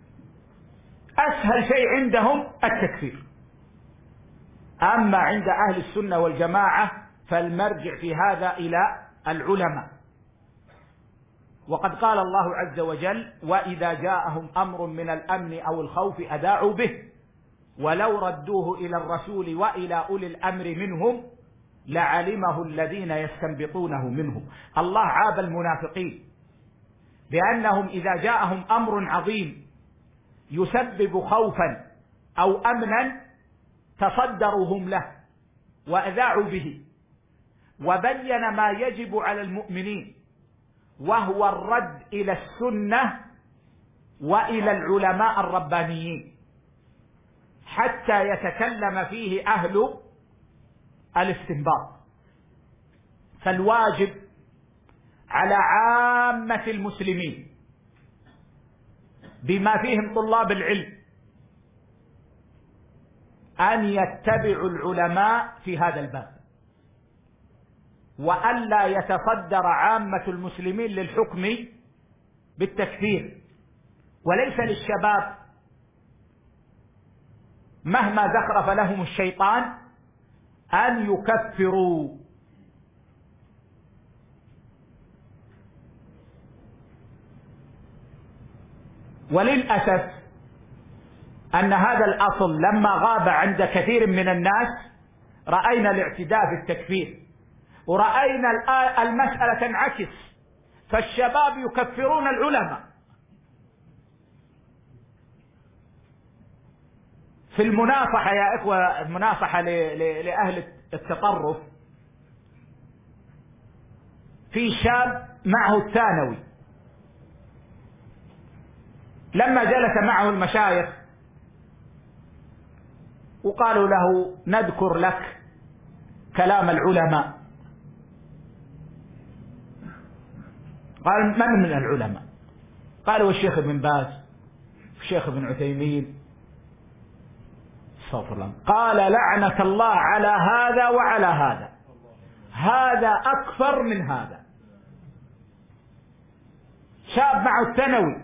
أسهل شيء عندهم التكفير. أما عند أهل السنة والجماعة فالمرجع في هذا إلى العلماء، وقد قال الله عز وجل: وإذا جاءهم أمر من الأمن أو الخوف أذاعوا به ولو ردوه إلى الرسول وإلى أولي الأمر منهم لعلمه الذين يستنبطونه منهم. الله عاب المنافقين بأنهم إذا جاءهم أمر عظيم يسبب خوفا أو أمنا تصدروا هم له وأذاعوا به، وبين ما يجب على المؤمنين وهو الرد إلى السنة وإلى العلماء الربانيين حتى يتكلم فيه أهل الاستنباط. فالواجب على عامة المسلمين بما فيهم طلاب العلم أن يتبعوا العلماء في هذا الباب، وألا يتصدر عامة المسلمين للحكم بالتكفير. وليس للشباب مهما زخرف لهم الشيطان أن يكفروا، وللأسف أن هذا الأصل لما غاب عند كثير من الناس رأينا الاعتداء في التكفير، ورأينا المسألة تنعكس، فالشباب يكفرون العلماء. في المناصحة يا إخوة، المناصحة لأهل التطرف، في شاب معه الثانوي، لما جلس معه المشايخ وقالوا له: نذكر لك كلام العلماء. قال: من من العلماء؟ قالوا: الشيخ ابن باز، الشيخ ابن عثيمين. استغفر الله. قال: لعنة الله على هذا وعلى هذا، هذا أكثر من هذا. شاب معه الثانوي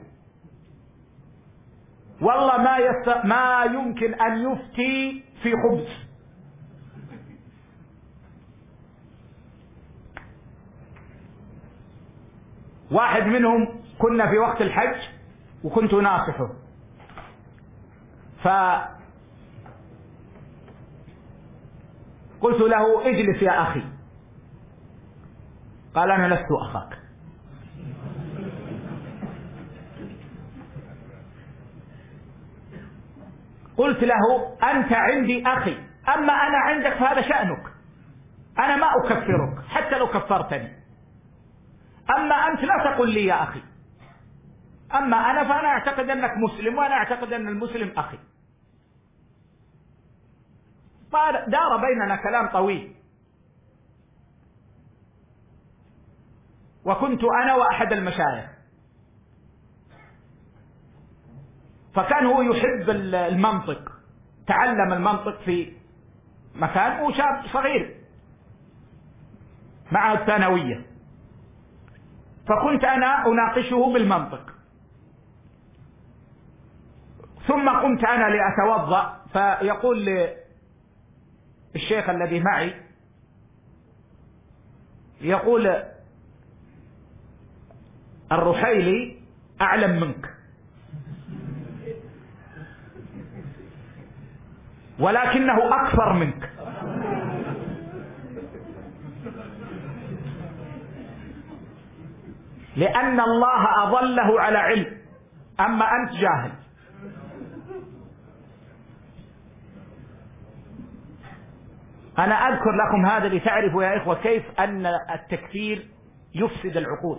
والله ما يست... ما يمكن أن يفتي في خبز. واحد منهم كنا في وقت الحج وكنت ناصحه، فقلت له: اجلس يا أخي. قال: أنا لست أخاك. قلت له: أنت عندي أخي، أما أنا عندك فهذا شأنك، أنا ما أكفرك حتى لو كفرتني، أما أنت لا تقل لي يا أخي، أما أنا فأنا أعتقد أنك مسلم وأنا أعتقد أن المسلم أخي. دار بيننا كلام طويل، وكنت أنا وأحد المشايخ، فكان هو يحب المنطق، تعلم المنطق في مكان وشاب صغير، معهد ثانوية، فكنت أنا أناقشه بالمنطق، ثم قمت أنا لأتوضأ، فيقول لي الشيخ الذي معي، يقول الرحيلي أعلم منك، ولكنه أكثر منك، لأن الله أظله على علم، أما أنت جاهل. أنا أذكر لكم هذا لتعرفوا يا إخوة كيف أن التكفير يفسد العقول.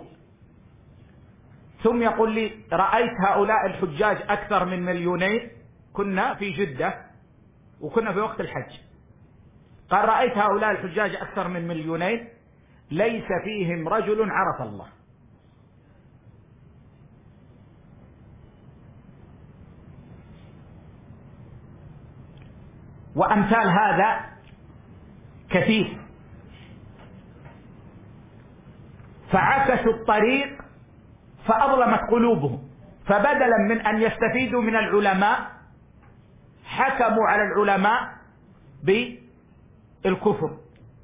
ثم يقول لي رأيت هؤلاء الحجاج أكثر من مليونين، كنا في جدة وكنا في وقت الحج، قال رأيت هؤلاء الحجاج أكثر من مليونين ليس فيهم رجل عرف الله. وأمثال هذا كثير. فعكسوا الطريق فأظلمت قلوبهم، فبدلا من أن يستفيدوا من العلماء حكموا على العلماء بالكفر.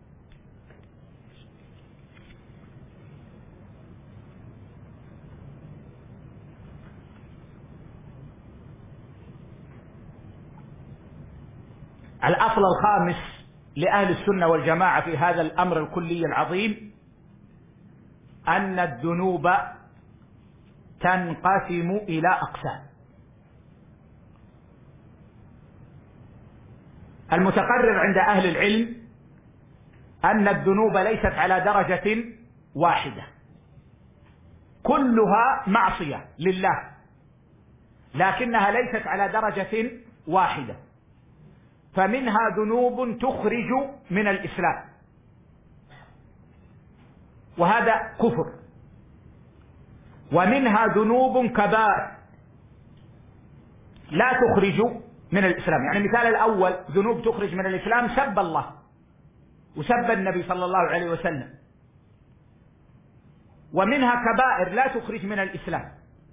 الأصل الخامس لأهل السنة والجماعة في هذا الأمر الكلي العظيم أن الذنوب تنقسم إلى أقسام. المتقرر عند أهل العلم أن الذنوب ليست على درجة واحدة، كلها معصية لله، لكنها ليست على درجة واحدة. فمنها ذنوب تخرج من الإسلام وهذا كفر، ومنها ذنوب كبائر لا تخرج من الإسلام. يعني المثال الأول ذنوب تخرج من الإسلام، سب الله وسب النبي صلى الله عليه وسلم. ومنها كبائر لا تخرج من الإسلام،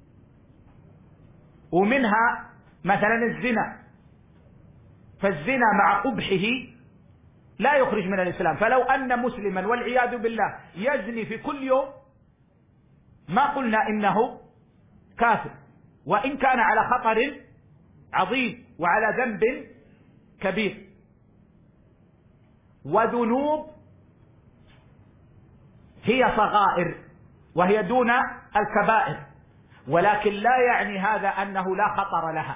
ومنها مثلا الزنا، فالزنا مع قبحه لا يخرج من الإسلام. فلو أن مسلما والعياذ بالله يزني في كل يوم ما قلنا إنه كافر، وإن كان على خطر عظيم وعلى ذنب كبير. وذنوب هي صغائر وهي دون الكبائر، ولكن لا يعني هذا أنه لا خطر لها،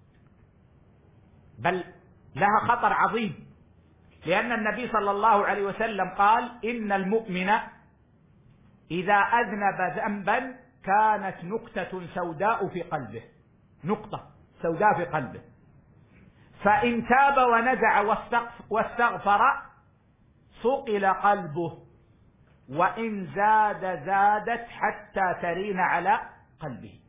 بل لها خطر عظيم، لأن النبي صلى الله عليه وسلم قال إن المؤمن إذا أذنب ذنبا كانت نقطة سوداء في قلبه، نقطة سوداء في قلبه، فإن تاب ونزع واستغفر صقل قلبه، وإن زاد زادت حتى ترين على قلبه.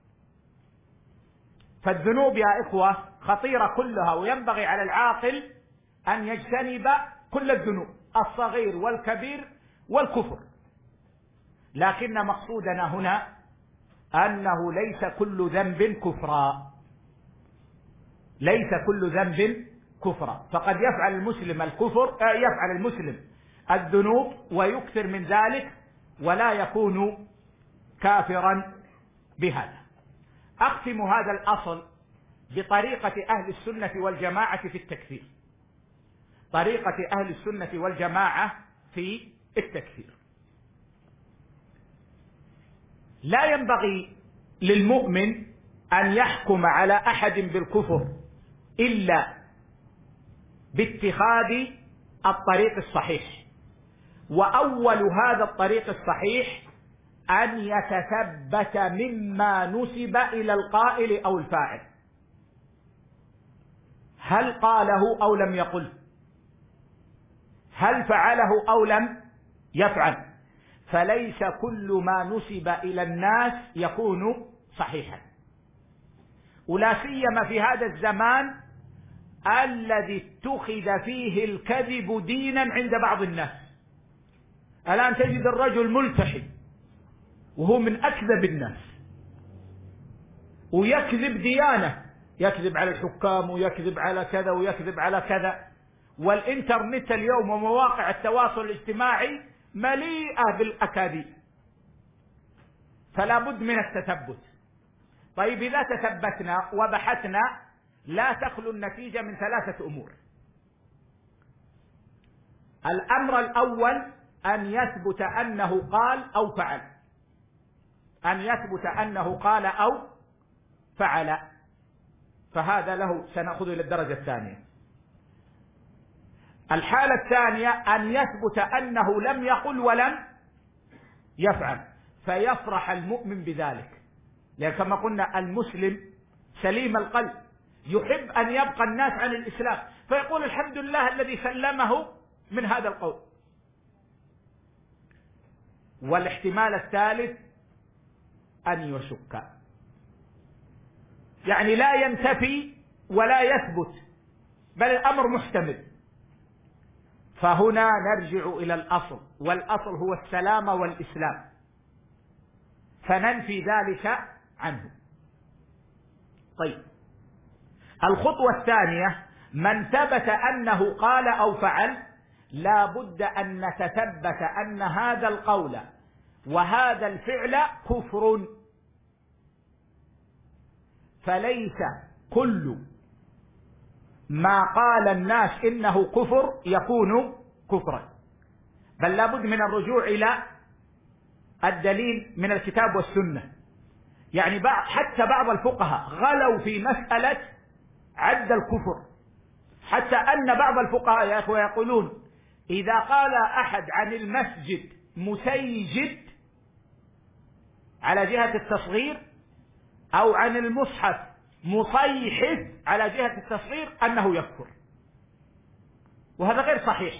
فالذنوب يا إخوة خطيرة كلها، وينبغي على العاقل أن يجتنب كل الذنوب الصغير والكبير والكفر. لكن مقصودنا هنا أنه ليس كل ذنب كفرا، ليس كل ذنب كفرا، فقد يفعل المسلم الكفر يفعل المسلم الذنوب ويكثر من ذلك ولا يكون كافرا بهذا. أختم هذا الأصل بطريقة أهل السنة والجماعة في التكفير. طريقة أهل السنة والجماعة في التكفير: لا ينبغي للمؤمن أن يحكم على أحد بالكفر إلا باتخاذ الطريق الصحيح. وأول هذا الطريق الصحيح أن يتثبت مما نسب إلى القائل أو الفاعل، هل قاله أو لم يقل، هل فعله أو لم يفعل. فليس كل ما نسب إلى الناس يكون صحيحا، ولا سيما في هذا الزمان الذي اتخذ فيه الكذب دينا عند بعض الناس. الآن تجد الرجل ملتحي وهو من أكذب الناس، ويكذب ديانة، يكذب على الحكام ويكذب على كذا ويكذب على كذا. والإنترنت اليوم ومواقع التواصل الاجتماعي مليئة بالأكاذيب، فلا بد من التثبت. طيب إذا تثبتنا وبحثنا لا تخلو النتيجة من ثلاثة أمور. الأمر الأول أن يثبت أنه قال أو فعل، أن يثبت أنه قال أو فعل، فهذا له سنأخذه إلى الدرجة الثانية. الحالة الثانية أن يثبت أنه لم يقل ولم يفعل، فيفرح المؤمن بذلك، لأن كما قلنا المسلم سليم القلب يحب أن يبقى الناس عن الإسلام، فيقول الحمد لله الذي سلمه من هذا القول. والاحتمال الثالث أن يشك، يعني لا ينتفي ولا يثبت بل الأمر محتمل. فهنا نرجع إلى الأصل، والأصل هو السلام والإسلام، فننفي ذلك عنه. طيب الخطوة الثانية، من ثبت أنه قال أو فعل لا بد أن نتثبت أن هذا القول وهذا الفعل كفر، فليس كل ما قال الناس إنه كفر يكون كفرا، بل لا بد من الرجوع إلى الدليل من الكتاب والسنة. يعني حتى بعض الفقهاء غلوا في مسألة عد الكفر، حتى أن بعض الفقهاء يا أخوة يقولون إذا قال أحد عن المسجد مسيجد على جهة التصغير أو عن المصحف مصيحف على جهة التصغير أنه يكفر، وهذا غير صحيح.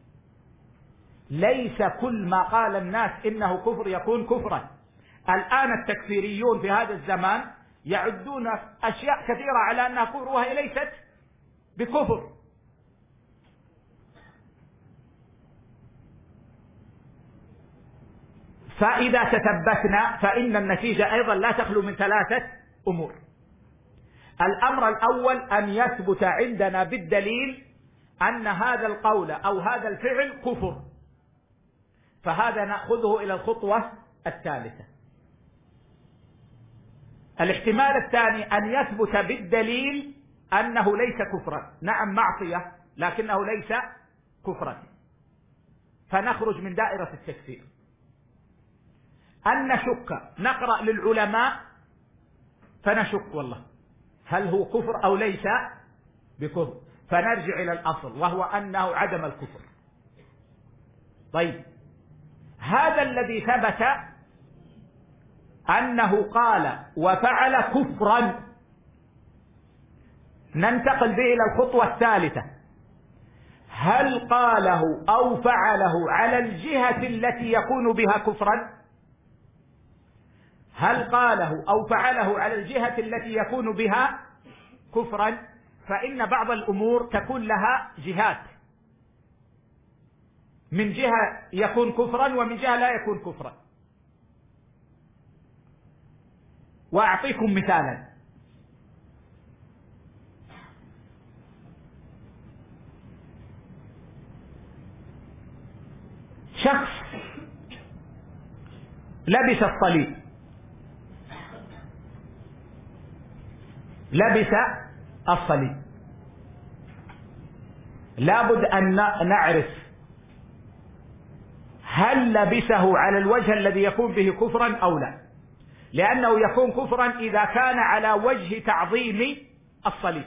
ليس كل ما قال الناس إنه كفر يكون كفرا. الآن التكفيريون في هذا الزمان يعدون أشياء كثيرة على أنها كفر وهي ليست بكفر. فإذا تثبتنا فإن النتيجة أيضا لا تخلو من ثلاثة أمور. الأمر الأول أن يثبت عندنا بالدليل أن هذا القول أو هذا الفعل كفر، فهذا نأخذه إلى الخطوة الثالثة. الاحتمال الثاني أن يثبت بالدليل أنه ليس كفرا، نعم معصية لكنه ليس كفرا، فنخرج من دائرة التكفير. أن نشك، نقرأ للعلماء فنشك والله هل هو كفر أو ليس بكفر، فنرجع إلى الأصل وهو أنه عدم الكفر. طيب هذا الذي ثبت أنه قال وفعل كفرا، ننتقل به إلى الخطوة الثالثة. هل قاله أو فعله على الجهة التي يكون بها كفرا؟ هل قاله أو فعله على الجهة التي يكون بها كفرا؟ فإن بعض الأمور تكون لها جهات، من جهة يكون كفرا ومن جهة لا يكون كفرا. وأعطيكم مثالا. شخص لبس الصليب، لبس الصليب، لابد أن نعرف هل لبسه على الوجه الذي يكون به كفرا أو لا، لأنه يكون كفرا إذا كان على وجه تعظيم الصليب.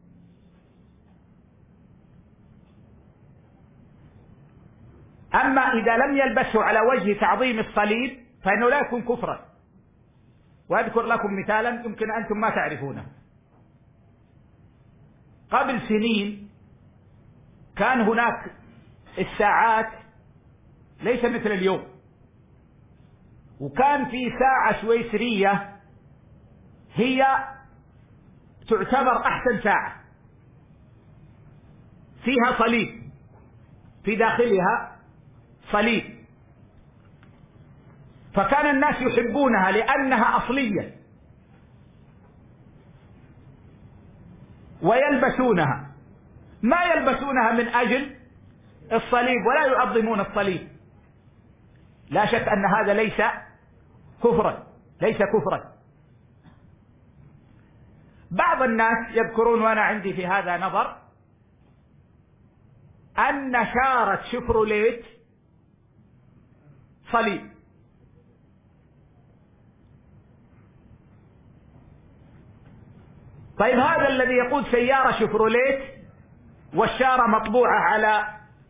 أما إذا لم يلبسه على وجه تعظيم الصليب فإنه لا يكون كفرا. وأذكر لكم مثالا يمكن أنتم ما تعرفونه. قبل سنين كان هناك الساعات ليس مثل اليوم، وكان في ساعة سويسرية هي تعتبر أحسن ساعة، فيها صليب، في داخلها صليب، فكان الناس يحبونها لأنها أصلية ويلبسونها، ما يلبسونها من أجل الصليب ولا يعظمون الصليب. لا شك أن هذا ليس كفرا، ليس كفرا. بعض الناس يذكرون، وأنا عندي في هذا نظر، أن شارة شيفروليت صليب. طيب هذا الذي يقود سيارة شيفروليت والشارة مطبوعة على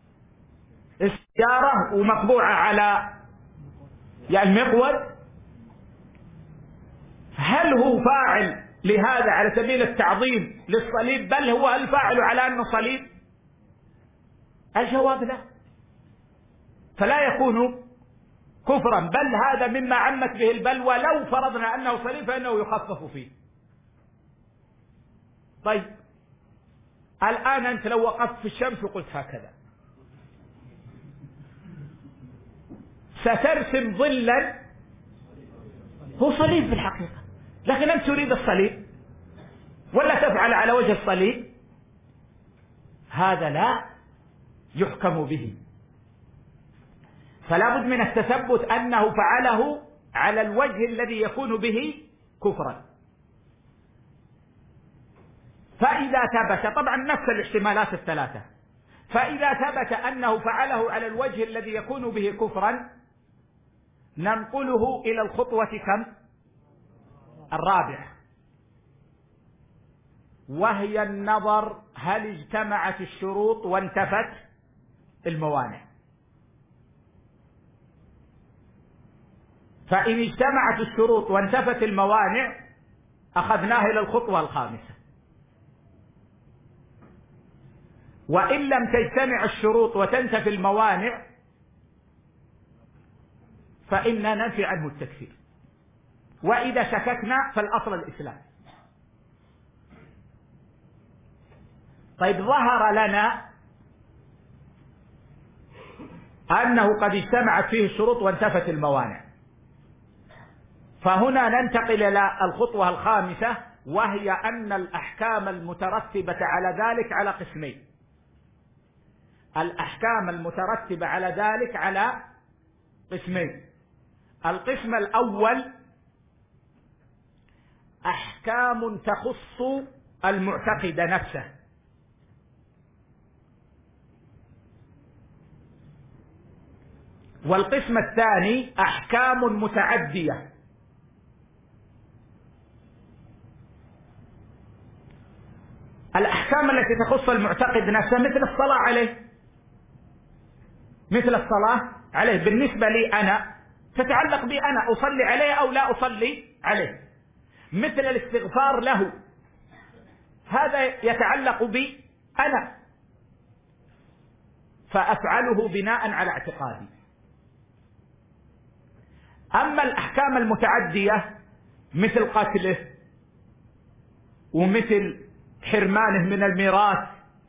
السيارة ومطبوعة على يعني المقود، هل هو فاعل لهذا على سبيل التعظيم للصليب، بل هو الفاعل على أنه صليب؟ الجواب لا. فلا يكون كفرا، بل هذا مما عمت به البلوى. لو فرضنا أنه صليب فإنه يخفف فيه. طيب الآن أنت لو وقفت في الشمس وقلت هكذا سترسم ظلا هو صليب في الحقيقة، لكن أنت تريد الصليب ولا تفعل على وجه الصليب، هذا لا يحكم به. فلا بد من التثبت أنه فعله على الوجه الذي يكون به كفرا. فإذا ثبت، طبعا نفس الاحتمالات الثلاثة، فإذا ثبت أنه فعله على الوجه الذي يكون به كفرا ننقله إلى الخطوة كم؟ الرابعة، وهي النظر هل اجتمعت الشروط وانتفت الموانع. فإن اجتمعت الشروط وانتفت الموانع أخذناه إلى الخطوة الخامسة. وإن لم تجتمع الشروط وتنتفي الموانع فإننا ننفي عنه التكفير، وإذا شككنا فالأصل الإسلام. طيب ظهر لنا أنه قد اجتمعت فيه الشروط وانتفت الموانع، فهنا ننتقل إلى الخطوة الخامسة، وهي أن الأحكام المترتبة على ذلك على قسمين. الأحكام المترتبة على ذلك على قسمين. القسم الأول أحكام تخص المعتقد نفسه، والقسم الثاني أحكام متعدية. الأحكام التي تخص المعتقد نفسه مثل الصلاة عليه، مثل الصلاة عليه بالنسبة لي أنا تتعلق بي أنا، أصلي عليه أو لا أصلي عليه. مثل الاستغفار له، هذا يتعلق بي أنا، فأفعله بناء على اعتقادي. أما الأحكام المتعدية مثل قتله ومثل حرمانه من الميراث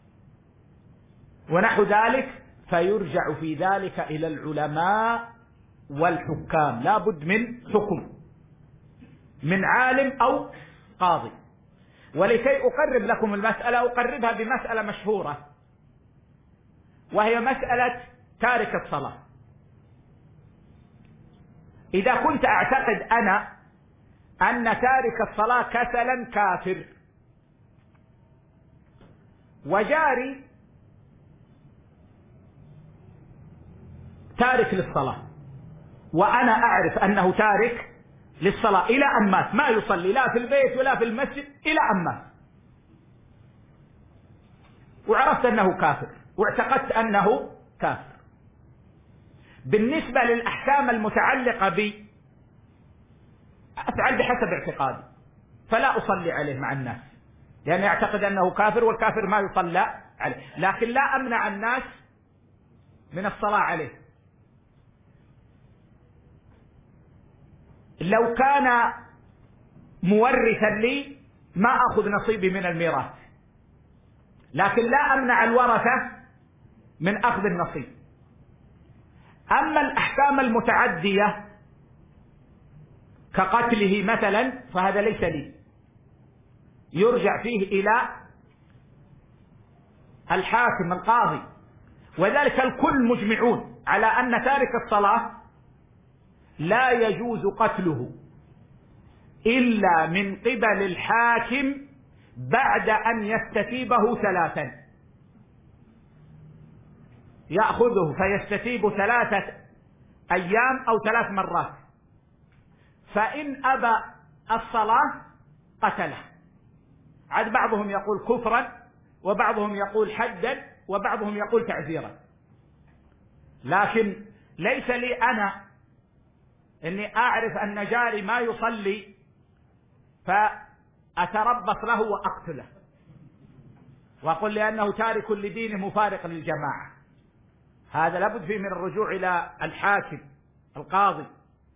ونحو ذلك، فيرجع في ذلك إلى العلماء والحكام، لا بد من حكم من عالم أو قاضي. ولكي أقرب لكم المسألة أقربها بمسألة مشهورة، وهي مسألة تارك الصلاة. إذا كنت أعتقد أنا أن تارك الصلاة كسلا كافر، وجاري تارك للصلاة وأنا أعرف أنه تارك للصلاة إلى أن مات، ما يصلي لا في البيت ولا في المسجد إلى أن مات، وعرفت أنه كافر واعتقدت أنه كافر، بالنسبة للأحكام المتعلقة بي أفعل بحسب اعتقادي، فلا أصلي عليه مع الناس لأن يعتقد أنه كافر، والكافر ما يصلى عليه، لكن لا أمنع الناس من الصلاة عليه. لو كان مورثا لي ما أخذ نصيبي من الميراث، لكن لا أمنع الورثة من أخذ النصيب. أما الأحكام المتعدية كقتله مثلا فهذا ليس لي، يرجع فيه إلى الحاكم القاضي. وذلك الكل مجمعون على أن تارك الصلاة لا يجوز قتله إلا من قبل الحاكم بعد أن يستتيبه ثلاثا، يأخذه فيستتيب ثلاثة أيام أو ثلاث مرات، فإن أبى الصلاة قتله. عاد بعضهم يقول كفرا، وبعضهم يقول حدا، وبعضهم يقول تعزيرا، لكن ليس لي أنا إني أعرف أن جاري ما يصلي فأتربص له وأقتله وأقول لأنه تارك لدينه مفارق للجماعة. هذا لابد فيه من الرجوع إلى الحاكم القاضي.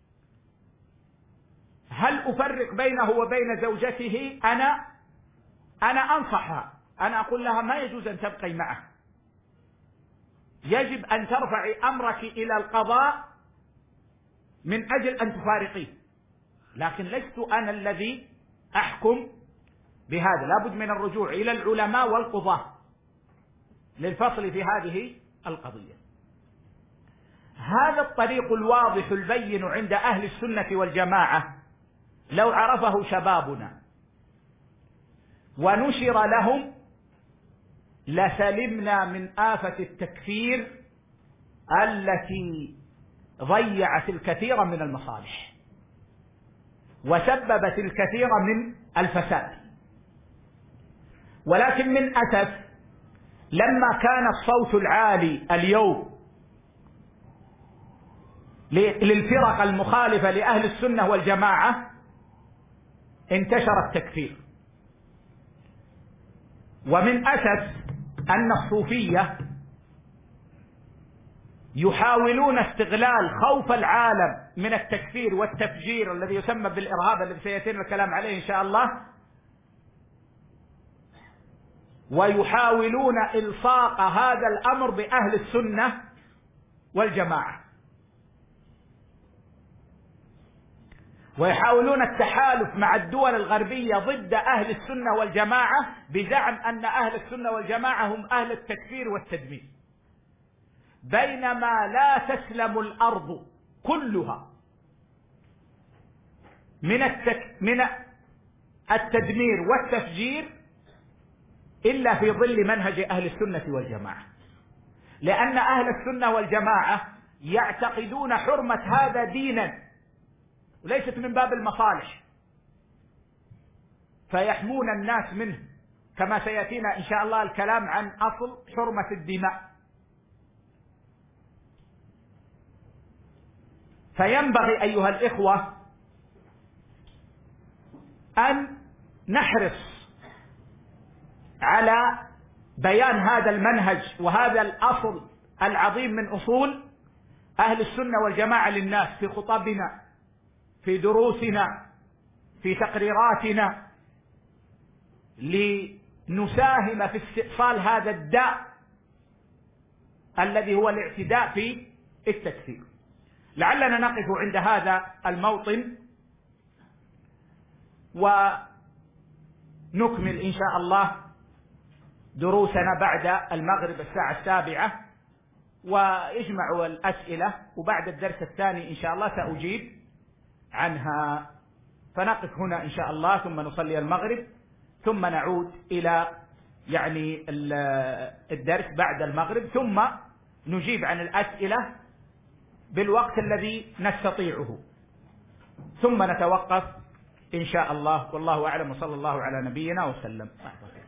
هل أفرق بينه وبين زوجته؟ أنا أنا أنصحها، أنا أقول لها ما يجوز أن تبقي معه، يجب أن ترفعي أمرك إلى القضاء من أجل أن تفارقيه، لكن لست أنا الذي أحكم بهذا. لابد من الرجوع إلى العلماء والقضاة للفصل في هذه القضية. هذا الطريق الواضح البين عند أهل السنة والجماعة لو عرفه شبابنا ونشر لهم لسلمنا من آفة التكفير التي ضيعت الكثير من المصالح وسببت الكثير من الفساد. ولكن من أسف لما كان الصوت العالي اليوم للفرق المخالفة لأهل السنة والجماعة انتشر التكفير. ومن أسف أن الصوفية يحاولون استغلال خوف العالم من التكفير والتفجير الذي يسمى بالإرهاب الذي سيتم الكلام عليه إن شاء الله، ويحاولون إلصاق هذا الأمر بأهل السنة والجماعة، ويحاولون التحالف مع الدول الغربية ضد أهل السنة والجماعة بزعم أن أهل السنة والجماعة هم أهل التكفير والتدمير، بينما لا تسلم الأرض كلها من التك... من التدمير والتفجير إلا في ظل منهج أهل السنة والجماعة، لأن أهل السنة والجماعة يعتقدون حرمة هذا دينا وليست من باب المصالح، فيحمون الناس منه، كما سيأتينا إن شاء الله الكلام عن أصل حرمة الدماء. فينبغي أيها الإخوة أن نحرص على بيان هذا المنهج وهذا الأصل العظيم من أصول أهل السنة والجماعة للناس في خطبنا، في دروسنا، في تقريراتنا، لنساهم في استئصال هذا الداء الذي هو الاعتداء في التكفير. لعلنا نقف عند هذا الموطن ونكمل إن شاء الله دروسنا بعد المغرب الساعة السابعة، ويجمع الأسئلة، وبعد الدرس الثاني إن شاء الله سأجيب عنها. فنقف هنا إن شاء الله ثم نصلي المغرب ثم نعود إلى يعني الدرس بعد المغرب، ثم نجيب عن الأسئلة بالوقت الذي نستطيعه، ثم نتوقف إن شاء الله. والله أعلم، وصلى الله على نبينا وسلم.